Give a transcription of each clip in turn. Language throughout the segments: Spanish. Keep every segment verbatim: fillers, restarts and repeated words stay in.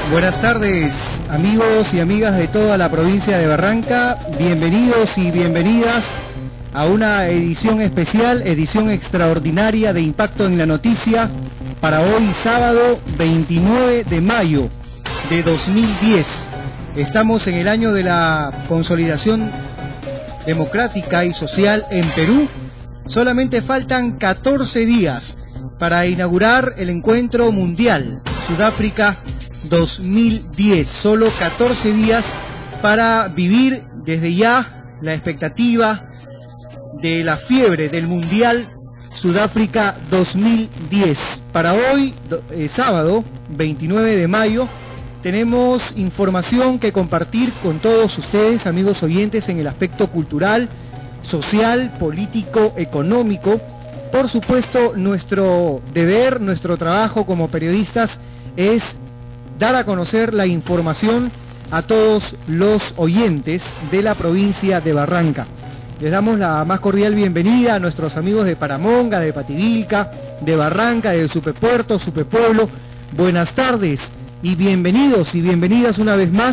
Buenas tardes, amigos y amigas de toda la provincia de Barranca. Bienvenidos y bienvenidas a una edición especial, edición extraordinaria de Impacto en la Noticia para hoy sábado veintinueve de mayo de dos mil diez. Estamos en el año de la consolidación democrática y social en Perú. Solamente faltan catorce días para inaugurar el encuentro mundial Sudáfrica dos mil diez. Solo catorce días para vivir desde ya la expectativa de la fiebre del mundial Sudáfrica dos mil diez. Para hoy, eh, sábado veintinueve de mayo, tenemos información que compartir con todos ustedes, amigos oyentes, en el aspecto cultural, social, político, económico. Por supuesto, nuestro deber, nuestro trabajo como periodistas es dar a conocer la información a todos los oyentes de la provincia de Barranca. Les damos la más cordial bienvenida a nuestros amigos de Paramonga, de Pativilca, de Barranca, de Supepuerto, Supepueblo. Buenas tardes y bienvenidos y bienvenidas una vez más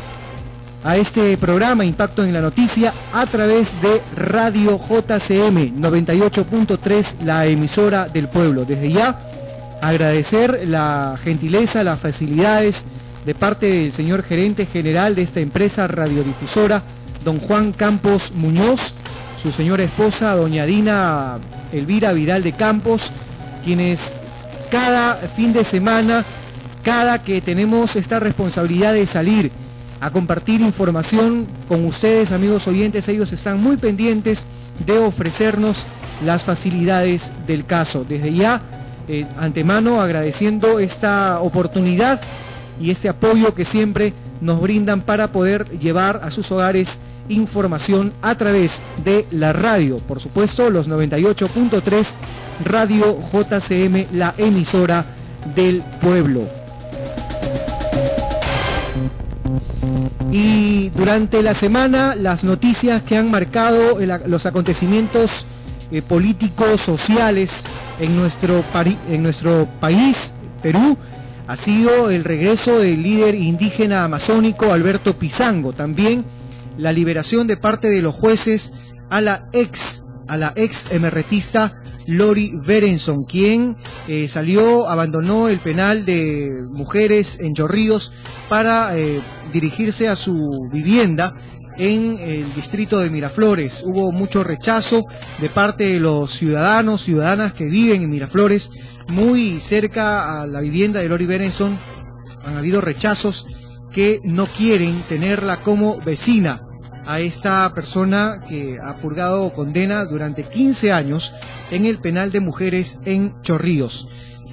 a este programa Impacto en la Noticia a través de Radio J C M noventa y ocho punto tres, la emisora del pueblo. Desde ya agradecer la gentileza, las facilidades de parte del señor gerente general de esta empresa radiodifusora, don Juan Campos Muñoz, su señora esposa, doña Dina Elvira Vidal de Campos, quienes cada fin de semana, cada que tenemos esta responsabilidad de salir a compartir información con ustedes, amigos oyentes, ellos están muy pendientes de ofrecernos las facilidades del caso. Desde ya, eh, antemano, agradeciendo esta oportunidad y este apoyo que siempre nos brindan para poder llevar a sus hogares información a través de la radio. Por supuesto, los noventa y ocho punto tres, Radio J C M, la emisora del pueblo. Y durante la semana, las noticias que han marcado el, los acontecimientos eh, políticos, sociales en nuestro, pari, en nuestro país, Perú, ha sido el regreso del líder indígena amazónico Alberto Pizango. También la liberación de parte de los jueces a la ex, a la ex emerretista Lori Berenson, quien eh, salió, abandonó el penal de mujeres en Chorrillos para eh, dirigirse a su vivienda en el distrito de Miraflores. Hubo mucho rechazo de parte de los ciudadanos, ciudadanas que viven en Miraflores, muy cerca a la vivienda de Lori Berenson. Han habido rechazos que no quieren tenerla como vecina a esta persona que ha purgado condena durante quince años en el penal de mujeres en Chorrillos.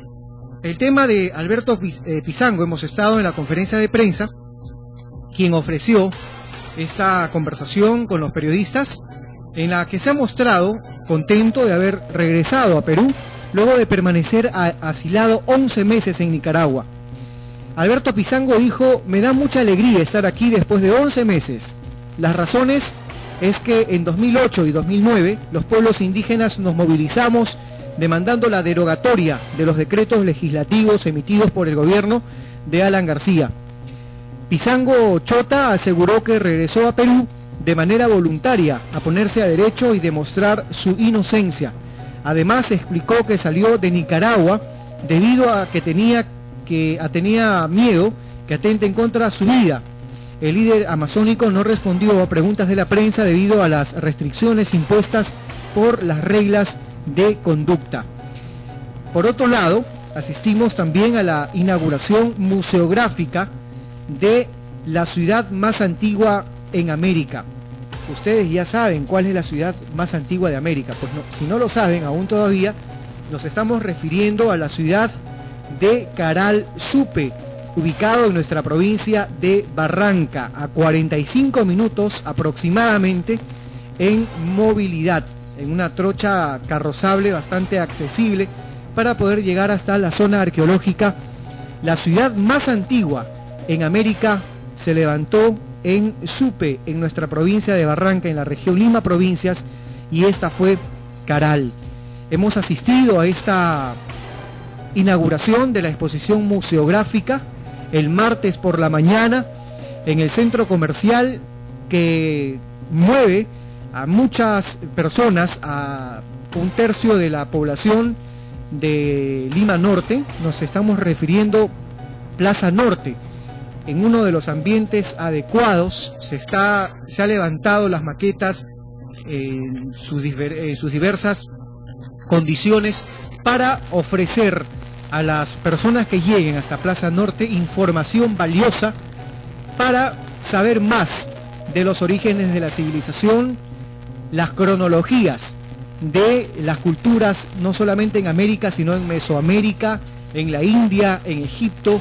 El tema de Alberto Pizango, hemos estado en la conferencia de prensa, quien ofreció esta conversación con los periodistas, en la que se ha mostrado contento de haber regresado a Perú luego de permanecer asilado once meses en Nicaragua. Alberto Pizango dijo: me da mucha alegría estar aquí después de once meses. Las razones es que en dos mil ocho y dos mil nueve los pueblos indígenas nos movilizamos demandando la derogatoria de los decretos legislativos emitidos por el gobierno de Alan García. Pizango Chota aseguró que regresó a Perú de manera voluntaria a ponerse a derecho y demostrar su inocencia. Además explicó que salió de Nicaragua debido a que tenía, que tenía miedo que atente en contra de su vida. El líder amazónico no respondió a preguntas de la prensa debido a las restricciones impuestas por las reglas de conducta. Por otro lado, asistimos también a la inauguración museográfica de la ciudad más antigua en América. Ustedes ya saben cuál es la ciudad más antigua de América. Pues no, si no lo saben aún todavía, nos estamos refiriendo a la ciudad de Caral Supe, ubicado en nuestra provincia de Barranca, a cuarenta y cinco minutos aproximadamente en movilidad, en una trocha carrozable bastante accesible para poder llegar hasta la zona arqueológica. La ciudad más antigua en América se levantó en Supe, en nuestra provincia de Barranca, en la región Lima Provincias, y esta fue Caral. Hemos asistido a esta inauguración de la exposición museográfica el martes por la mañana en el centro comercial que mueve a muchas personas, a un tercio de la población de Lima Norte. Nos estamos refiriendo Plaza Norte. En uno de los ambientes adecuados se está se ha levantado las maquetas en sus, en sus diversas condiciones para ofrecer a las personas que lleguen hasta Plaza Norte información valiosa para saber más de los orígenes de la civilización, las cronologías de las culturas, no solamente en América, sino en Mesoamérica, en la India, en Egipto,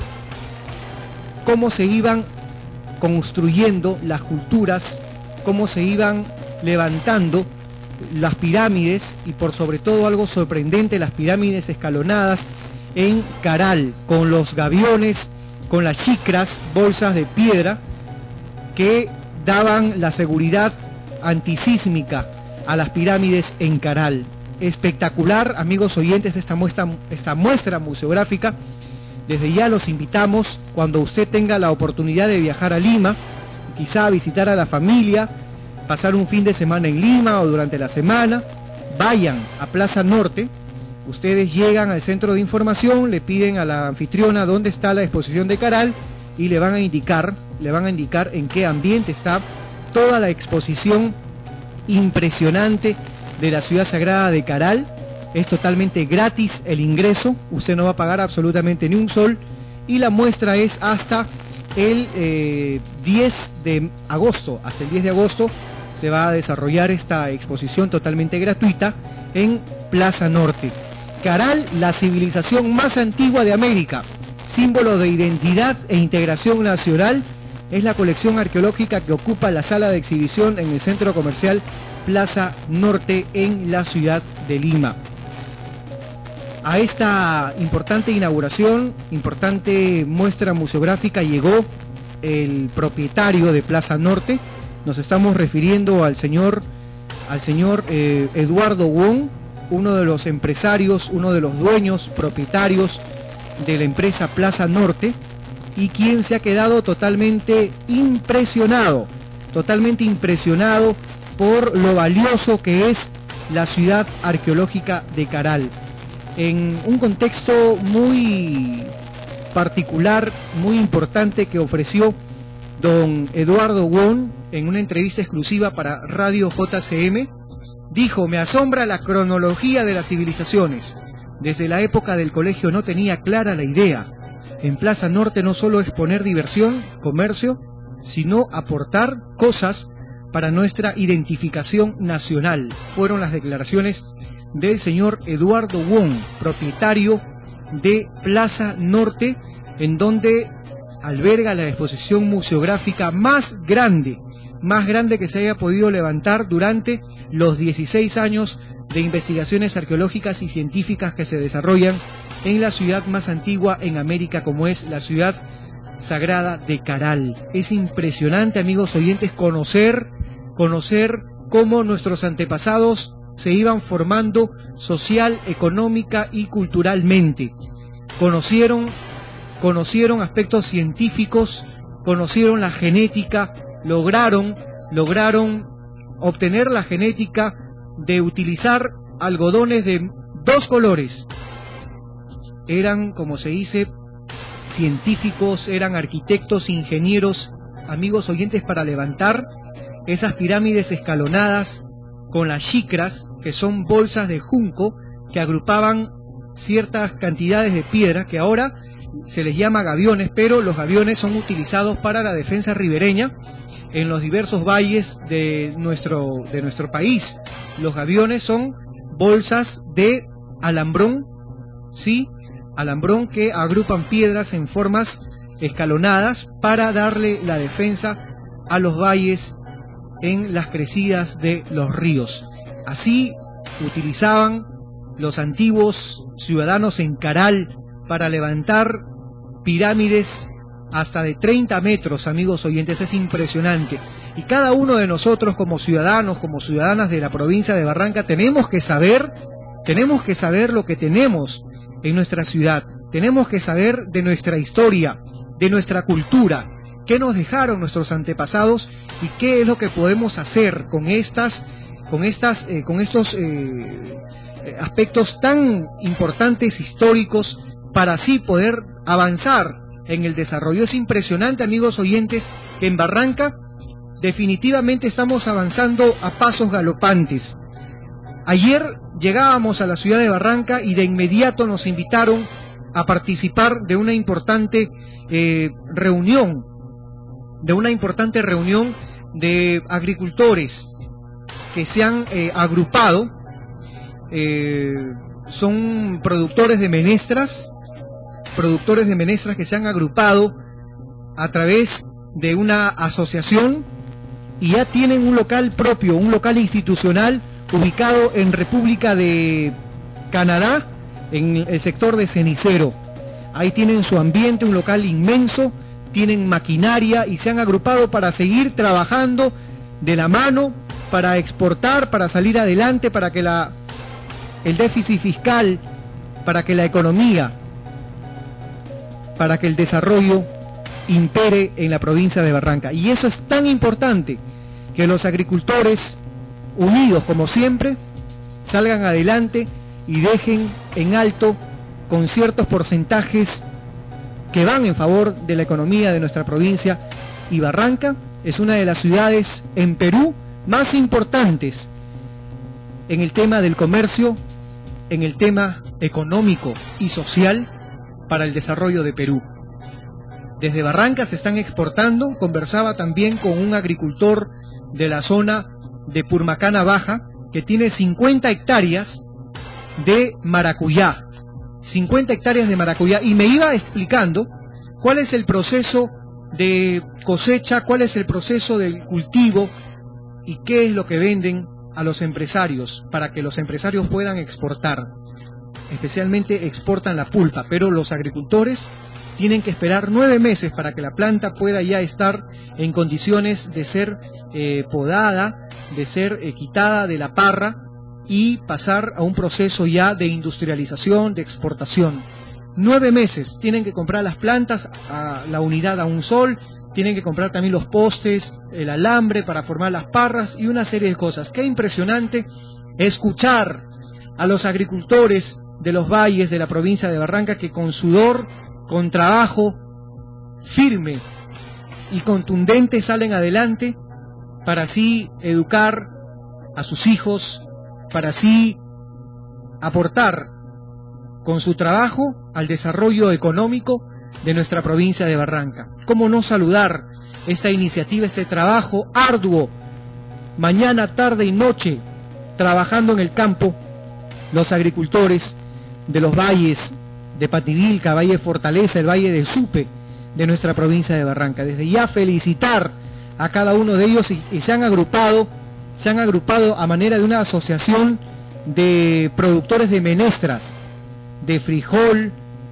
cómo se iban construyendo las culturas, cómo se iban levantando las pirámides, y por sobre todo algo sorprendente, las pirámides escalonadas en Caral, con los gaviones, con las chicras, bolsas de piedra que daban la seguridad antisísmica a las pirámides en Caral. Espectacular, amigos oyentes, esta muestra, esta muestra museográfica. Desde ya los invitamos, cuando usted tenga la oportunidad de viajar a Lima, quizá visitar a la familia, pasar un fin de semana en Lima o durante la semana, vayan a Plaza Norte. Ustedes llegan al centro de información, le piden a la anfitriona dónde está la exposición de Caral y le van a indicar, le van a indicar en qué ambiente está toda la exposición impresionante de la ciudad sagrada de Caral. Es totalmente gratis el ingreso, usted no va a pagar absolutamente ni un sol, y la muestra es hasta el eh, diez de agosto, hasta el diez de agosto se va a desarrollar esta exposición totalmente gratuita en Plaza Norte. Caral, la civilización más antigua de América, símbolo de identidad e integración nacional, es la colección arqueológica que ocupa la sala de exhibición en el centro comercial Plaza Norte en la ciudad de Lima. A esta importante inauguración, importante muestra museográfica, llegó el propietario de Plaza Norte. Nos estamos refiriendo al señor, al señor eh, Eduardo Wong, uno de los empresarios, uno de los dueños, propietarios de la empresa Plaza Norte, y quien se ha quedado totalmente impresionado, totalmente impresionado por lo valioso que es la ciudad arqueológica de Caral. En un contexto muy particular, muy importante que ofreció don Eduardo Wong en una entrevista exclusiva para Radio J C M, dijo: me asombra la cronología de las civilizaciones. Desde la época del colegio no tenía clara la idea. En Plaza Norte no solo es poner diversión, comercio, sino aportar cosas para nuestra identificación nacional. Fueron las declaraciones del señor Eduardo Wong, propietario de Plaza Norte, en donde alberga la exposición museográfica más grande, más grande que se haya podido levantar durante los dieciséis años de investigaciones arqueológicas y científicas que se desarrollan en la ciudad más antigua en América, como es la ciudad sagrada de Caral. Es impresionante, amigos oyentes, conocer, conocer cómo nuestros antepasados se iban formando social, económica y culturalmente. Conocieron, conocieron aspectos científicos, conocieron la genética, lograron, lograron obtener la genética de utilizar algodones de dos colores. Eran, como se dice, científicos, eran arquitectos, ingenieros, amigos oyentes, para levantar esas pirámides escalonadas con las chicras, que son bolsas de junco que agrupaban ciertas cantidades de piedra, que ahora se les llama gaviones, pero los gaviones son utilizados para la defensa ribereña en los diversos valles de nuestro, de nuestro país. Los gaviones son bolsas de alambrón, ¿sí? Alambrón que agrupan piedras en formas escalonadas para darle la defensa a los valles en las crecidas de los ríos. Así utilizaban los antiguos ciudadanos en Caral para levantar pirámides hasta de treinta metros, amigos oyentes. Es impresionante. Y cada uno de nosotros, como ciudadanos, como ciudadanas de la provincia de Barranca, tenemos que saber, tenemos que saber lo que tenemos en nuestra ciudad. Tenemos que saber de nuestra historia. de nuestra cultura, qué nos dejaron nuestros antepasados y qué es lo que podemos hacer con estas, con estas, eh, con estos eh, aspectos tan importantes históricos para así poder avanzar en el desarrollo. Es impresionante, amigos oyentes, que en Barranca definitivamente estamos avanzando a pasos galopantes. Ayer llegábamos a la ciudad de Barranca y de inmediato nos invitaron a participar de una importante eh, reunión, de una importante reunión de agricultores que se han eh, agrupado, eh, son productores de menestras, productores de menestras que se han agrupado a través de una asociación y ya tienen un local propio, un local institucional ubicado en República de Canadá, en el sector de Cenicero. Ahí tienen su ambiente, un local inmenso, tienen maquinaria y se han agrupado para seguir trabajando de la mano, para exportar, para salir adelante, para que la, el déficit fiscal, para que la economía, para que el desarrollo impere en la provincia de Barranca. Y eso es tan importante, que los agricultores, unidos como siempre, salgan adelante y dejen en alto con ciertos porcentajes que van en favor de la economía de nuestra provincia. Y Barranca es una de las ciudades en Perú más importantes en el tema del comercio, en el tema económico y social para el desarrollo de Perú. Desde Barranca se están exportando. Conversaba también con un agricultor de la zona de Purmacana Baja que tiene cincuenta hectáreas de maracuyá, cincuenta hectáreas de maracuyá, y me iba explicando cuál es el proceso de cosecha, cuál es el proceso del cultivo y qué es lo que venden a los empresarios para que los empresarios puedan exportar. Especialmente exportan la pulpa, pero los agricultores tienen que esperar nueve meses para que la planta pueda ya estar en condiciones de ser eh, podada, de ser eh, quitada de la parra y pasar a un proceso ya de industrialización, de exportación. Nueve meses tienen que comprar las plantas, a la unidad a un sol, tienen que comprar también los postes, el alambre para formar las parras y una serie de cosas. Qué impresionante escuchar a los agricultores de los valles de la provincia de Barranca que con sudor, con trabajo firme y contundente salen adelante para así educar a sus hijos, para así aportar con su trabajo al desarrollo económico de nuestra provincia de Barranca. ¿Cómo no saludar esta iniciativa, este trabajo arduo, mañana, tarde y noche, trabajando en el campo, los agricultores de los valles de Pativilca, Valle de Fortaleza, el Valle de Supe, de nuestra provincia de Barranca? Desde ya felicitar a cada uno de ellos y, y se han agrupado, se han agrupado a manera de una asociación de productores de menestras, de frijol,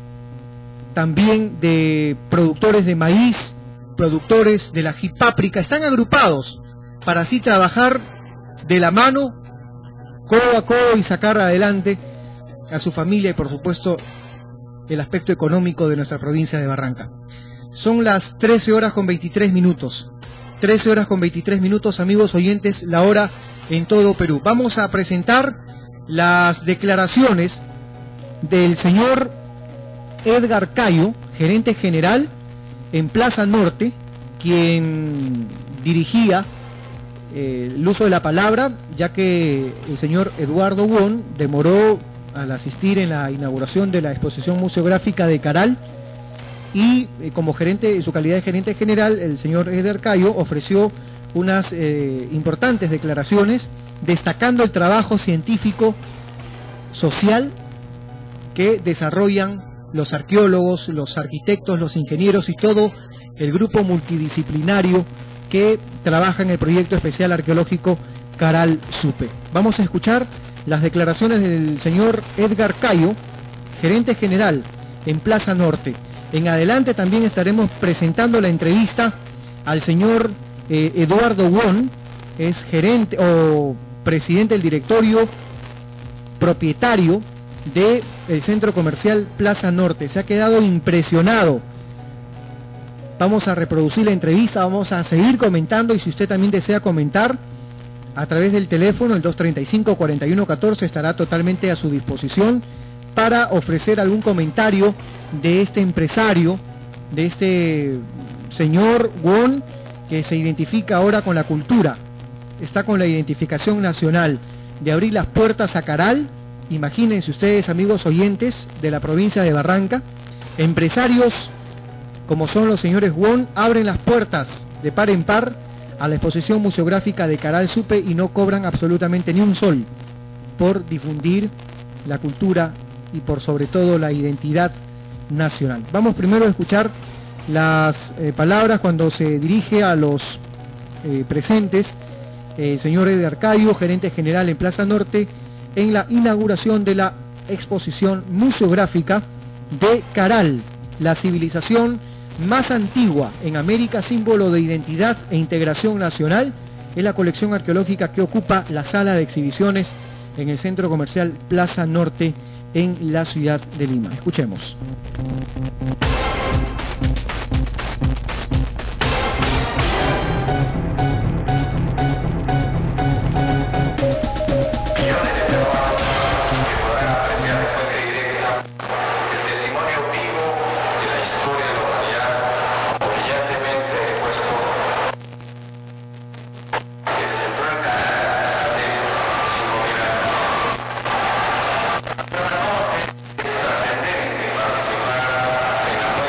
también de productores de maíz, productores de la ají páprica. Están agrupados para así trabajar de la mano, codo a codo, y sacar adelante a su familia y por supuesto el aspecto económico de nuestra provincia de Barranca. Son las trece horas con veintitrés minutos. trece horas con veintitrés minutos, amigos oyentes, la hora en todo Perú. Vamos a presentar las declaraciones del señor Edgar Cayo, gerente general en Plaza Norte, quien dirigía eh, el uso de la palabra, ya que el señor Eduardo Won demoró al asistir en la inauguración de la exposición museográfica de Caral, y eh, como gerente, en su calidad de gerente general, el señor Edgar Cayo ofreció unas eh, importantes declaraciones destacando el trabajo científico social que desarrollan los arqueólogos, los arquitectos, los ingenieros y todo el grupo multidisciplinario que trabaja en el proyecto especial arqueológico Caral Supe. Vamos a escuchar las declaraciones del señor Edgar Cayo, gerente general en Plaza Norte. En adelante también estaremos presentando la entrevista al señor eh, Eduardo Won, es gerente o presidente del directorio propietario del centro comercial Plaza Norte. Se ha quedado impresionado Vamos a reproducir la entrevista, vamos a seguir comentando, y si usted también desea comentar a través del teléfono, el dos treinta y cinco, cuarenta y uno catorce, estará totalmente a su disposición para ofrecer algún comentario de este empresario, de este señor Won, que se identifica ahora con la cultura, está con la identificación nacional de abrir las puertas a Caral. Imagínense ustedes, amigos oyentes de la provincia de Barranca, empresarios como son los señores Won abren las puertas de par en par a la exposición museográfica de Caral Supe y no cobran absolutamente ni un sol por difundir la cultura y por sobre todo la identidad nacional. Vamos primero a escuchar las eh, palabras cuando se dirige a los eh, presentes eh, el señor Eder Arcadio, gerente general en Plaza Norte, en la inauguración de la exposición museográfica de Caral, la civilización más antigua en América, símbolo de identidad e integración nacional. Es la colección arqueológica que ocupa la sala de exhibiciones en el centro comercial Plaza Norte en la ciudad de Lima. Escuchemos. Trascendente participar en la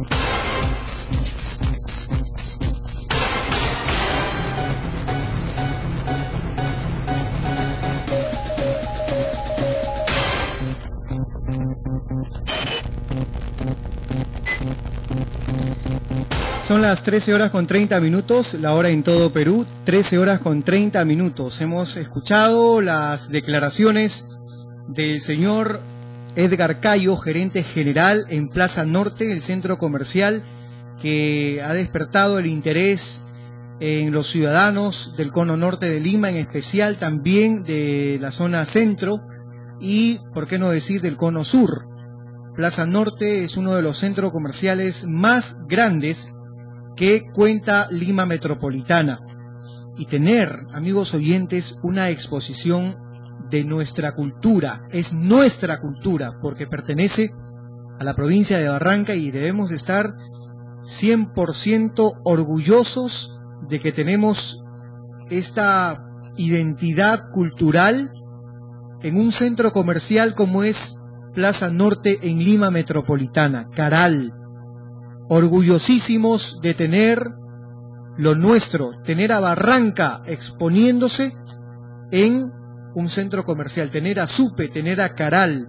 Son las trece horas con treinta minutos, la hora en todo Perú, trece horas con treinta minutos. Hemos escuchado las declaraciones del señor Edgar Cayo, gerente general en Plaza Norte, el centro comercial que ha despertado el interés en los ciudadanos del cono norte de Lima, en especial también de la zona centro y, por qué no decir, del cono sur. Plaza Norte es uno de los centros comerciales más grandes que cuenta Lima Metropolitana, y tener, amigos oyentes, una exposición de nuestra cultura, es nuestra cultura, porque pertenece a la provincia de Barranca y debemos estar cien por ciento orgullosos de que tenemos esta identidad cultural en un centro comercial como es Plaza Norte en Lima Metropolitana, Caral. Orgullosísimos de tener lo nuestro, tener a Barranca exponiéndose en un centro comercial, tener a Supe, tener a Caral.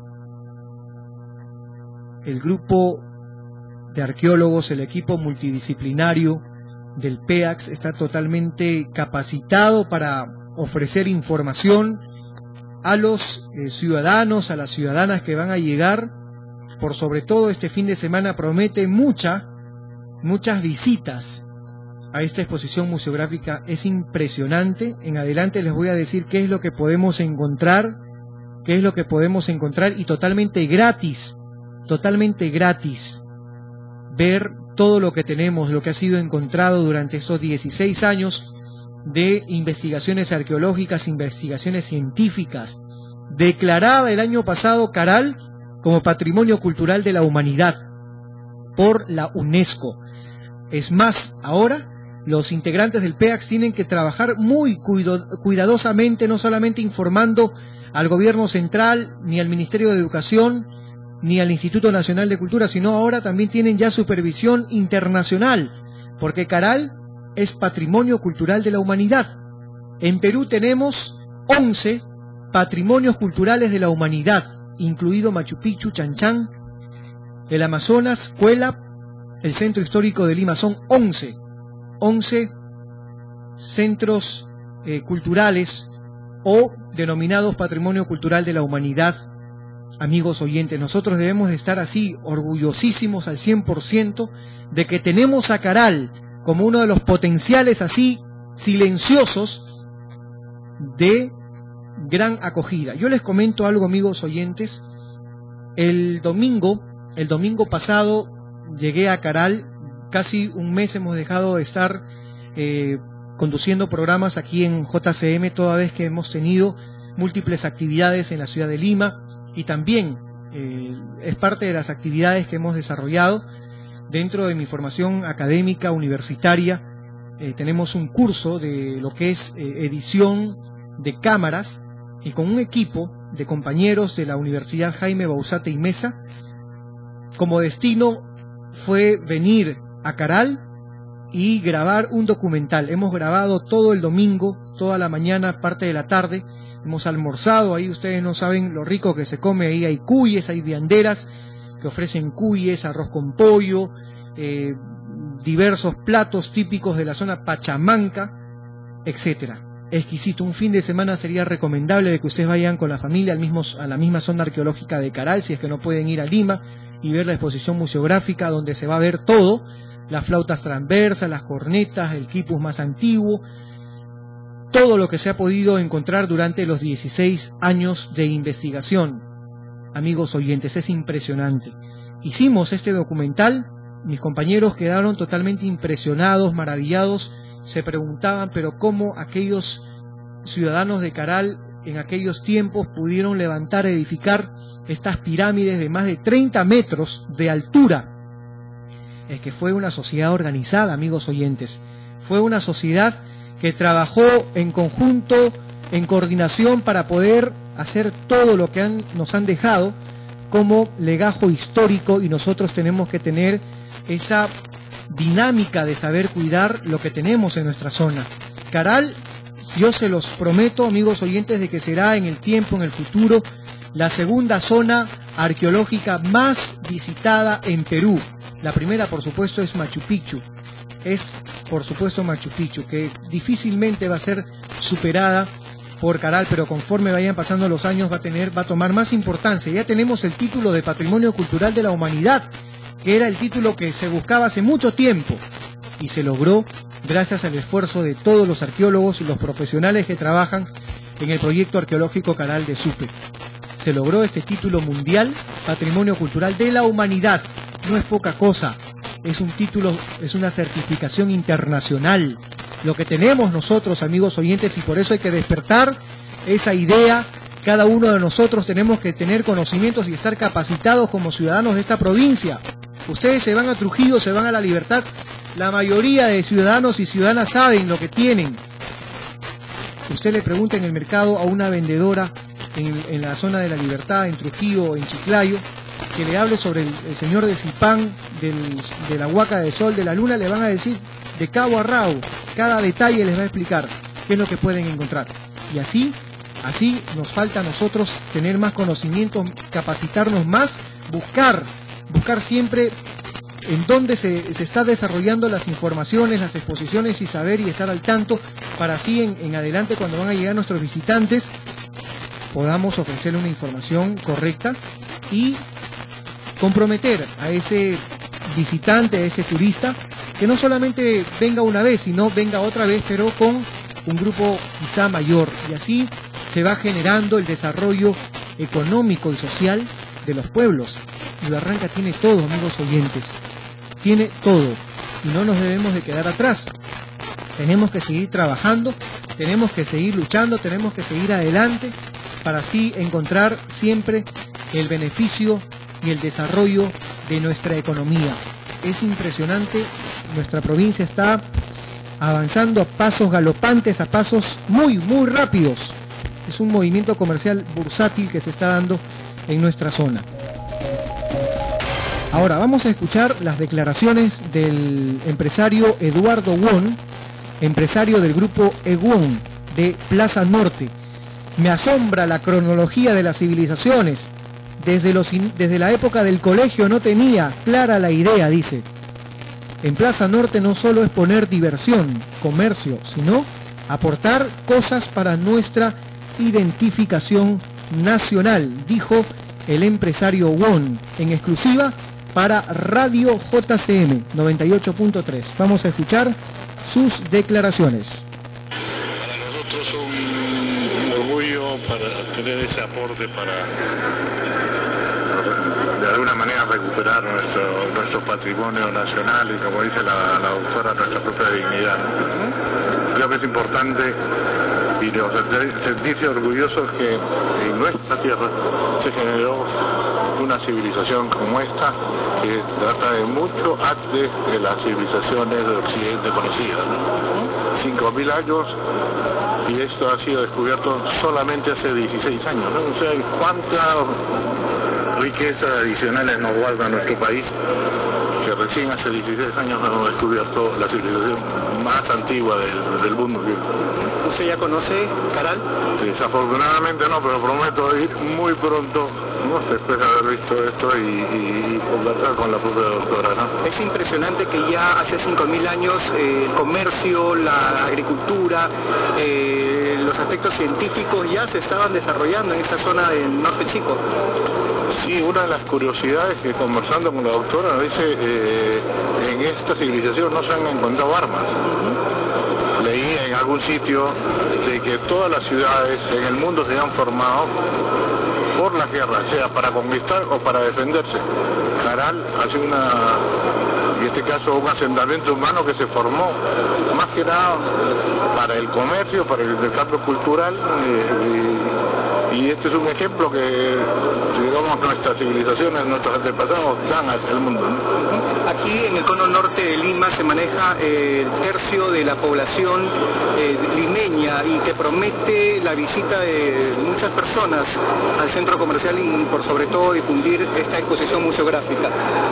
El grupo de arqueólogos, el equipo multidisciplinario del P E A C está totalmente capacitado para ofrecer información a los eh, ciudadanos, a las ciudadanas que van a llegar. Por sobre todo este fin de semana promete mucha, muchas visitas a esta exposición museográfica. Es impresionante. En adelante les voy a decir qué es lo que podemos encontrar, qué es lo que podemos encontrar y totalmente gratis, totalmente gratis, ver todo lo que tenemos, lo que ha sido encontrado durante estos dieciséis años de investigaciones arqueológicas, investigaciones científicas, declarada el año pasado Caral como Patrimonio Cultural de la Humanidad por la UNESCO. Es más, ahora los integrantes del P E A C tienen que trabajar muy cuidadosamente, no solamente informando al gobierno central, ni al Ministerio de Educación, ni al Instituto Nacional de Cultura, sino ahora también tienen ya supervisión internacional, porque Caral es Patrimonio Cultural de la Humanidad. En Perú tenemos once Patrimonios Culturales de la Humanidad, incluido Machu Picchu, Chan-Chan, el Amazonas, Cuelap, el Centro Histórico de Lima. Son once, once centros eh, culturales o denominados Patrimonio Cultural de la Humanidad. Amigos oyentes, nosotros debemos de estar así, orgullosísimos al cien por ciento de que tenemos a Caral como uno de los potenciales así silenciosos de gran acogida. Yo les comento algo, amigos oyentes. El domingo, el domingo pasado llegué a Caral. Casi un mes hemos dejado de estar eh, conduciendo programas aquí en J C M, toda vez que hemos tenido múltiples actividades en la ciudad de Lima, y también eh, es parte de las actividades que hemos desarrollado dentro de mi formación académica universitaria. Eh, tenemos un curso de lo que es eh, edición de cámaras, y con un equipo de compañeros de la Universidad Jaime Bausate y Mesa, como destino fue venir a Caral y grabar un documental. Hemos grabado todo el domingo, toda la mañana, parte de la tarde. Hemos almorzado, ahí ustedes no saben lo rico que se come, ahí hay cuyes, hay vianderas que ofrecen cuyes, arroz con pollo, eh, diversos platos típicos de la zona Pachamanca, etcétera. Exquisito. Un fin de semana sería recomendable de que ustedes vayan con la familia al mismo, a la misma zona arqueológica de Caral, si es que no pueden ir a Lima, y ver la exposición museográfica donde se va a ver todo, las flautas transversas, las cornetas, el quipus más antiguo, todo lo que se ha podido encontrar durante los dieciséis años de investigación. Amigos oyentes, es impresionante. Hicimos este documental, mis compañeros quedaron totalmente impresionados, maravillados, se preguntaban, pero cómo aquellos ciudadanos de Caral en aquellos tiempos pudieron levantar, edificar estas pirámides de más de treinta metros de altura. Es que fue una sociedad organizada, amigos oyentes. Fue una sociedad que trabajó en conjunto, en coordinación, para poder hacer todo lo que han, nos han dejado como legajo histórico, y nosotros tenemos que tener esa dinámica de saber cuidar lo que tenemos en nuestra zona. Caral, yo se los prometo, amigos oyentes, de que será en el tiempo, en el futuro, la segunda zona arqueológica más visitada en Perú. La primera, por supuesto, es Machu Picchu. Es, por supuesto, Machu Picchu, que difícilmente va a ser superada por Caral, pero conforme vayan pasando los años va a tener, va a tomar más importancia. Ya tenemos el título de Patrimonio Cultural de la Humanidad, que era el título que se buscaba hace mucho tiempo, y se logró gracias al esfuerzo de todos los arqueólogos y los profesionales que trabajan en el proyecto arqueológico Caral de Supe. Se logró este título mundial, Patrimonio Cultural de la Humanidad. No es poca cosa, es un título, es una certificación internacional. Lo que tenemos nosotros, amigos oyentes, y por eso hay que despertar esa idea. Cada uno de nosotros tenemos que tener conocimientos y estar capacitados como ciudadanos de esta provincia. Ustedes se van a Trujillo, se van a La Libertad, la mayoría de ciudadanos y ciudadanas saben lo que tienen. Usted le pregunta en el mercado a una vendedora en, en la zona de La Libertad, en Trujillo, en Chiclayo, que le hable sobre el, el señor de Zipán, del, de la Huaca del Sol, de la Luna, le van a decir de cabo a rabo, cada detalle les va a explicar qué es lo que pueden encontrar. Y así, así nos falta a nosotros tener más conocimiento, capacitarnos más, buscar, buscar siempre en dónde se, se está desarrollando las informaciones, las exposiciones y saber y estar al tanto, para así en, en adelante, cuando van a llegar nuestros visitantes, podamos ofrecerle una información correcta y comprometer a ese visitante, a ese turista, que no solamente venga una vez, sino venga otra vez, pero con un grupo quizá mayor, y así se va generando el desarrollo económico y social de los pueblos. Y Barranca tiene todo, amigos oyentes, tiene todo, y no nos debemos de quedar atrás. Tenemos que seguir trabajando, tenemos que seguir luchando, tenemos que seguir adelante, para así encontrar siempre el beneficio y el desarrollo de nuestra economía. Es impresionante, nuestra provincia está avanzando a pasos galopantes, a pasos muy, muy rápidos. Es un movimiento comercial bursátil que se está dando en nuestra zona. Ahora vamos a escuchar las declaraciones del empresario Eduardo Won, empresario del grupo Ewon de Plaza Norte. Me asombra la cronología de las civilizaciones. Desde, los, desde la época del colegio no tenía clara la idea, dice. En Plaza Norte no solo es poner diversión, comercio, sino aportar cosas para nuestra identificación nacional, dijo el empresario Won, en exclusiva para Radio J C M noventa y ocho punto tres. Vamos a escuchar sus declaraciones. Para nosotros es un, un orgullo para tener ese aporte para de alguna manera recuperar nuestro nuestro patrimonio nacional y, como dice la, la doctora, nuestra propia dignidad. Creo que es importante y nos sentirse orgullosos que en nuestra tierra se generó una civilización como esta, que trata de mucho antes de las civilizaciones de Occidente conocidas, ¿no? Cinco mil años, y esto ha sido descubierto solamente hace dieciséis años, ¿no? O sea, ¿cuántas riquezas adicionales nos guarda nuestro país? Que recién hace dieciséis años hemos descubierto la civilización más antigua del, del mundo. ¿Usted ya conoce Caral? Desafortunadamente no, pero prometo ir muy pronto, ¿no? Después de haber visto esto y, y, y conversar con la propia doctora, ¿no? Es impresionante que ya hace cinco mil años eh, el comercio, la agricultura, eh, los aspectos científicos ya se estaban desarrollando en esa zona del norte chico. Sí, una de las curiosidades que, conversando con la doctora, dice, eh, en esta civilización no se han encontrado armas. Uh-huh. Leí en algún sitio de que todas las ciudades en el mundo se han formado por las guerras, sea para conquistar o para defenderse. Caral hace una, en este caso, un asentamiento humano que se formó más que nada para el comercio, para el intercambio cultural, y, y este es un ejemplo que, digamos, nuestras civilizaciones, nuestros antepasados dan hacia el mundo, ¿no? Aquí en el cono norte de Lima se maneja eh, el tercio de la población eh, limeña, y que promete la visita de muchas personas al centro comercial y por sobre todo difundir esta exposición museográfica. Así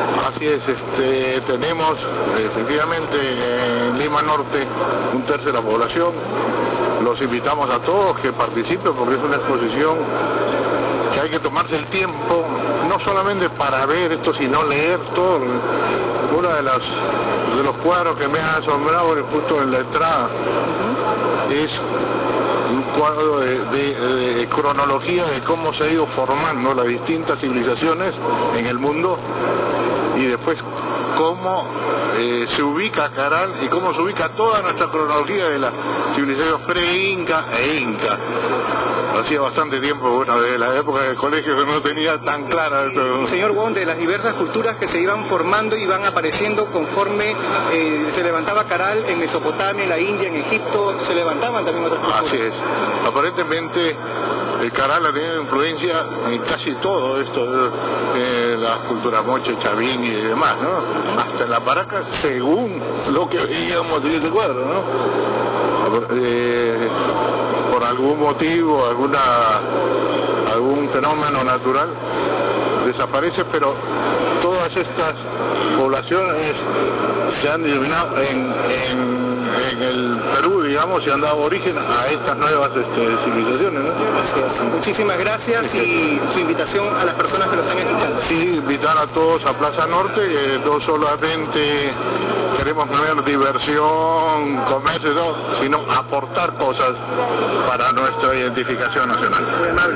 Así es, este, tenemos efectivamente en Lima Norte un tercio de la población. Los invitamos a todos que participen porque es una exposición que hay que tomarse el tiempo, no solamente para ver esto, sino leer todo. Uno de, las, de los cuadros que me ha asombrado justo en la entrada es un cuadro de, de, de cronología de cómo se ha ido formando las distintas civilizaciones en el mundo y después cómo eh, se ubica Caral y cómo se ubica toda nuestra cronología de la civilización pre-inca e inca. Hacía bastante tiempo, bueno, de la época del colegio que no tenía tan clara esto. Señor Wong, de las diversas culturas que se iban formando y iban apareciendo conforme eh, se levantaba Caral en Mesopotamia, en la India, en Egipto, se levantaban también otras culturas. Así es. Aparentemente el Caral ha tenido influencia en casi todo esto, eh, las culturas moche, chavín y demás, ¿no? Hasta en la Paracas, según lo que veíamos en este cuadro, ¿no? Eh, por algún motivo, alguna algún fenómeno natural desaparece, pero todas estas poblaciones se han diseminado en, en, en el Perú, digamos, y han dado origen a estas nuevas este, civilizaciones, ¿no? Muchísimas gracias y su invitación a las personas que lo están escuchando. Sí, invitar a todos a Plaza Norte, eh, no solamente queremos tener diversión, comercio y todo, sino aportar cosas para nuestra identificación nacional. Muy amable.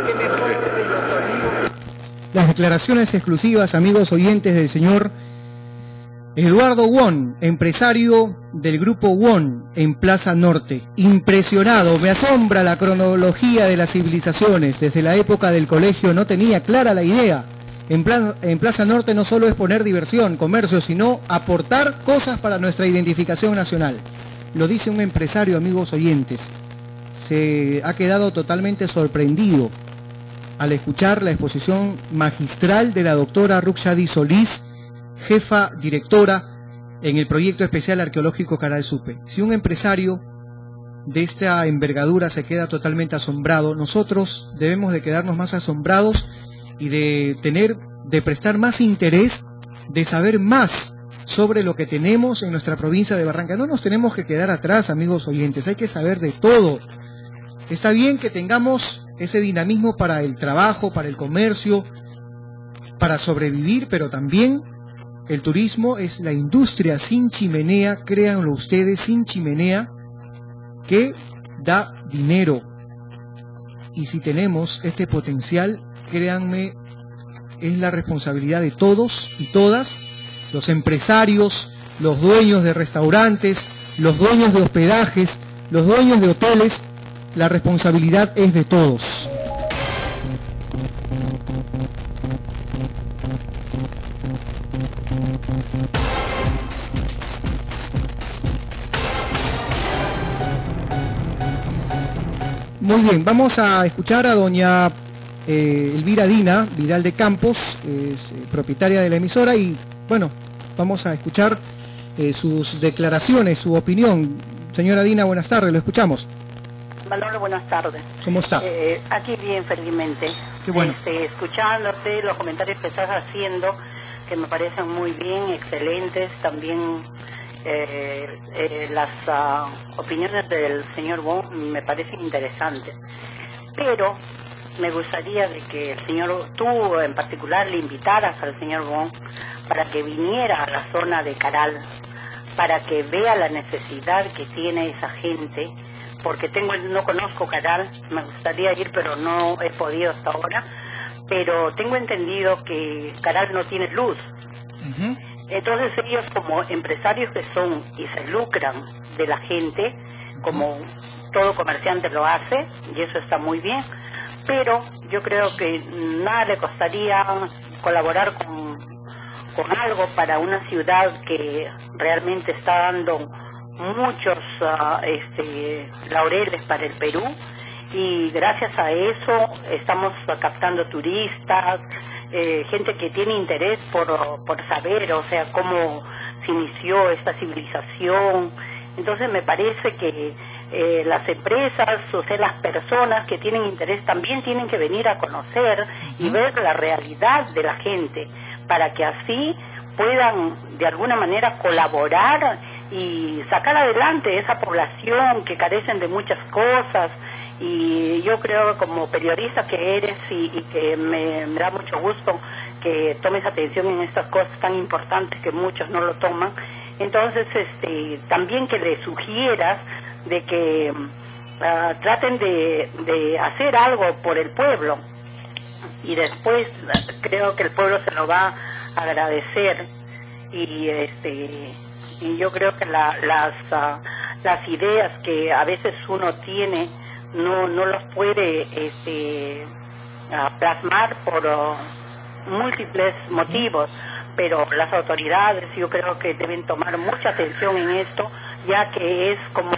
Las declaraciones exclusivas, amigos oyentes, del señor Eduardo Wong, empresario del grupo Wong en Plaza Norte. Impresionado, me asombra la cronología de las civilizaciones. Desde la época del colegio no tenía clara la idea. En, Pla en Plaza Norte no solo es poner diversión, comercio, sino aportar cosas para nuestra identificación nacional. Lo dice un empresario, amigos oyentes. Se ha quedado totalmente sorprendido al escuchar la exposición magistral de la doctora Ruxadi Solís, jefa directora en el proyecto especial arqueológico Caral Supe. Si un empresario de esta envergadura se queda totalmente asombrado, nosotros debemos de quedarnos más asombrados y de tener, de prestar más interés, de saber más sobre lo que tenemos en nuestra provincia de Barranca. No nos tenemos que quedar atrás, amigos oyentes, hay que saber de todo. Está bien que tengamos ese dinamismo para el trabajo, para el comercio, para sobrevivir, pero también el turismo es la industria sin chimenea, créanlo ustedes, sin chimenea, que da dinero. Y si tenemos este potencial, créanme, es la responsabilidad de todos y todas, los empresarios, los dueños de restaurantes, los dueños de hospedajes, los dueños de hoteles. La responsabilidad es de todos. Muy bien, vamos a escuchar a doña eh, Elvira Dina Vidal de Campos, es eh, propietaria de la emisora, y bueno, vamos a escuchar eh, sus declaraciones, su opinión. Señora Dina, buenas tardes, lo escuchamos. Manolo, buenas tardes. ¿Cómo está? Eh, aquí bien, felizmente. Qué bueno. Este, escuchándote, los comentarios que estás haciendo, que me parecen muy bien, excelentes. También eh, eh, las uh, opiniones del señor Wong me parecen interesantes. Pero me gustaría de que el señor, tú en particular, le invitaras al señor Wong para que viniera a la zona de Caral, para que vea la necesidad que tiene esa gente, porque tengo no conozco Caral, me gustaría ir pero no he podido hasta ahora, pero tengo entendido que Caral no tiene luz. Uh-huh. Entonces ellos, como empresarios que son y se lucran de la gente, como uh-huh. todo comerciante lo hace, y eso está muy bien, pero yo creo que nada le costaría colaborar con, con algo para una ciudad que realmente está dando muchos uh, este, laureles para el Perú, y gracias a eso estamos uh, captando turistas, eh, gente que tiene interés por, por saber, o sea, cómo se inició esta civilización. Entonces me parece que eh, las empresas, o sea, las personas que tienen interés también tienen que venir a conocer y ver la realidad de la gente, para que así puedan de alguna manera colaborar y sacar adelante esa población que carecen de muchas cosas. Y yo creo, como periodista que eres y, y que me, me da mucho gusto que tomes atención en estas cosas tan importantes que muchos no lo toman, entonces este también que le sugieras de que uh, traten de, de hacer algo por el pueblo, y después creo que el pueblo se lo va a agradecer. Y este y yo creo que la, las uh, las ideas que a veces uno tiene no no los puede este uh, plasmar por uh, múltiples motivos, pero las autoridades yo creo que deben tomar mucha atención en esto, ya que es como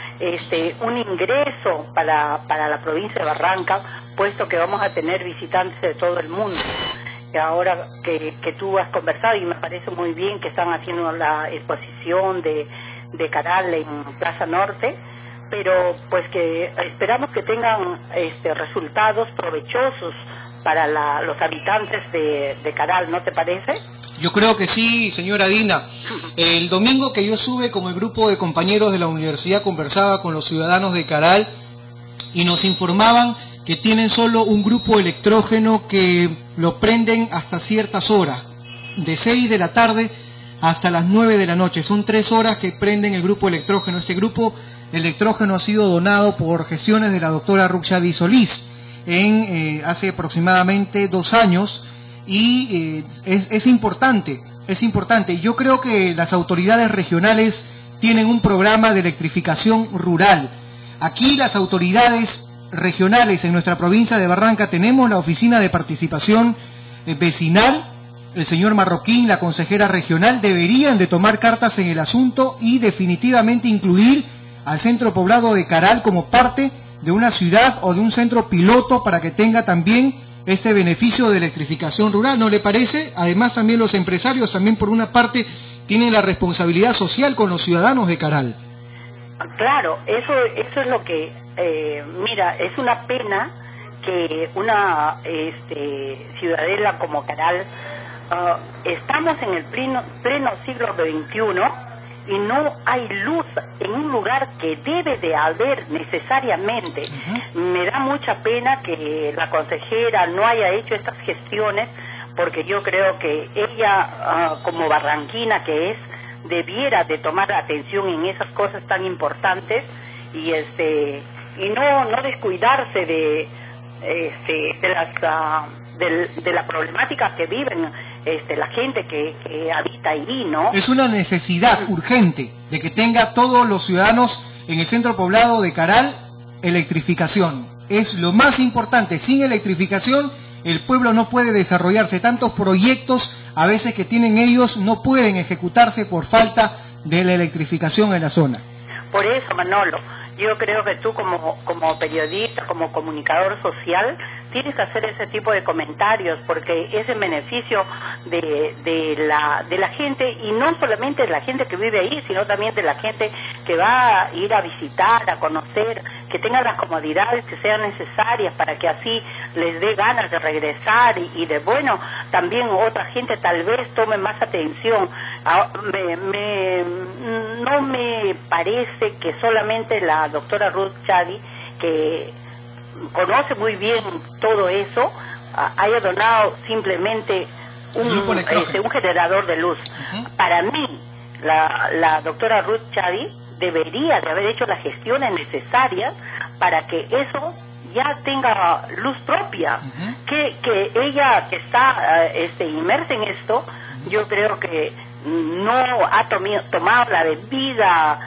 este un ingreso para para la provincia de Barranca, puesto que vamos a tener visitantes de todo el mundo. Que ahora que, que tú has conversado, y me parece muy bien que están haciendo la exposición de, de Caral en Plaza Norte, pero pues que esperamos que tengan este resultados provechosos para la, los habitantes de, de Caral, ¿no te parece? Yo creo que sí, señora Dina. El domingo que yo estuve con el grupo de compañeros de la universidad, conversaba con los ciudadanos de Caral y nos informaban que tienen solo un grupo electrógeno que lo prenden hasta ciertas horas, de seis de la tarde hasta las nueve de la noche. Son tres horas que prenden el grupo electrógeno. Este grupo electrógeno ha sido donado por gestiones de la doctora Ruth Chadi Solís en eh, hace aproximadamente dos años, y eh, es, es importante, es importante. Yo creo que las autoridades regionales tienen un programa de electrificación rural. Aquí las autoridades regionales en nuestra provincia de Barranca tenemos la oficina de participación eh, vecinal. El señor Marroquín, la consejera regional, deberían de tomar cartas en el asunto y definitivamente incluir al centro poblado de Caral como parte de una ciudad o de un centro piloto para que tenga también este beneficio de electrificación rural, ¿no le parece? Además también los empresarios también por una parte tienen la responsabilidad social con los ciudadanos de Caral. Claro, eso eso es lo que eh, mira, es una pena que una este, ciudadela como Caral, uh, estamos en el pleno, pleno siglo veintiuno y no hay luz en un lugar que debe de haber necesariamente. Uh-huh. Me da mucha pena que la consejera no haya hecho estas gestiones, porque yo creo que ella, uh, como barranquina que es, debiera de tomar atención en esas cosas tan importantes y este y no no descuidarse de este de las uh, de, de la problemática que viven este la gente que, que habita ahí, ¿no? Es una necesidad urgente de que tenga todos los ciudadanos en el centro poblado de Caral electrificación. Es lo más importante. Sin electrificación el pueblo no puede desarrollarse. Tantos proyectos a veces que tienen ellos no pueden ejecutarse por falta de la electrificación en la zona. Por eso, Manolo, yo creo que tú como, como periodista, como comunicador social, tienes que hacer ese tipo de comentarios, porque es en beneficio de, de, la, de la gente, y no solamente de la gente que vive ahí, sino también de la gente que va a ir a visitar, a conocer, que tengan las comodidades que sean necesarias para que así les dé ganas de regresar y, y de, bueno, también otra gente tal vez tome más atención. Me, me, no me parece que solamente la doctora Ruth Chadi, que conoce muy bien todo eso, haya donado simplemente un, este, un generador de luz. Uh-huh. Para mí, la, la doctora Ruth Chadi debería de haber hecho las gestiones necesarias para que eso ya tenga luz propia. Uh-huh. que, que ella que está uh, este, inmersa en esto, uh-huh, yo creo que no ha tomi- tomado la debida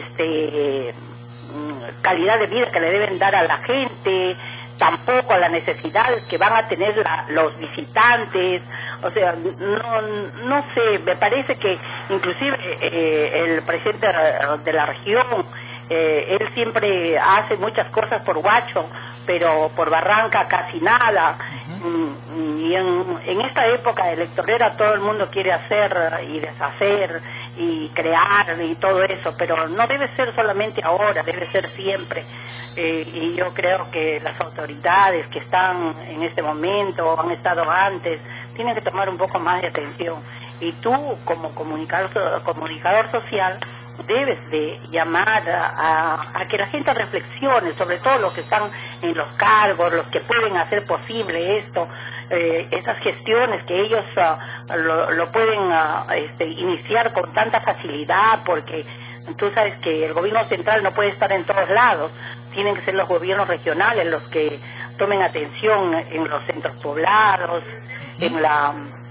este calidad de vida que le deben dar a la gente, tampoco a las necesidades que van a tener la, los visitantes. O sea, no no sé, me parece que inclusive eh, el presidente de la región, eh, él siempre hace muchas cosas por Huacho, pero por Barranca casi nada. Uh-huh. Y en, en esta época electorera todo el mundo quiere hacer y deshacer y crear y todo eso, pero no debe ser solamente ahora, debe ser siempre. Eh, y yo creo que las autoridades que están en este momento o han estado antes tienen que tomar un poco más de atención. Y tú, como comunicador, comunicador social, debes de llamar a, a, a que la gente reflexione, sobre todo los que están en los cargos, los que pueden hacer posible esto, eh, esas gestiones que ellos uh, lo, lo pueden uh, este, iniciar con tanta facilidad, porque tú sabes que el gobierno central no puede estar en todos lados, tienen que ser los gobiernos regionales los que tomen atención en los centros poblados, en la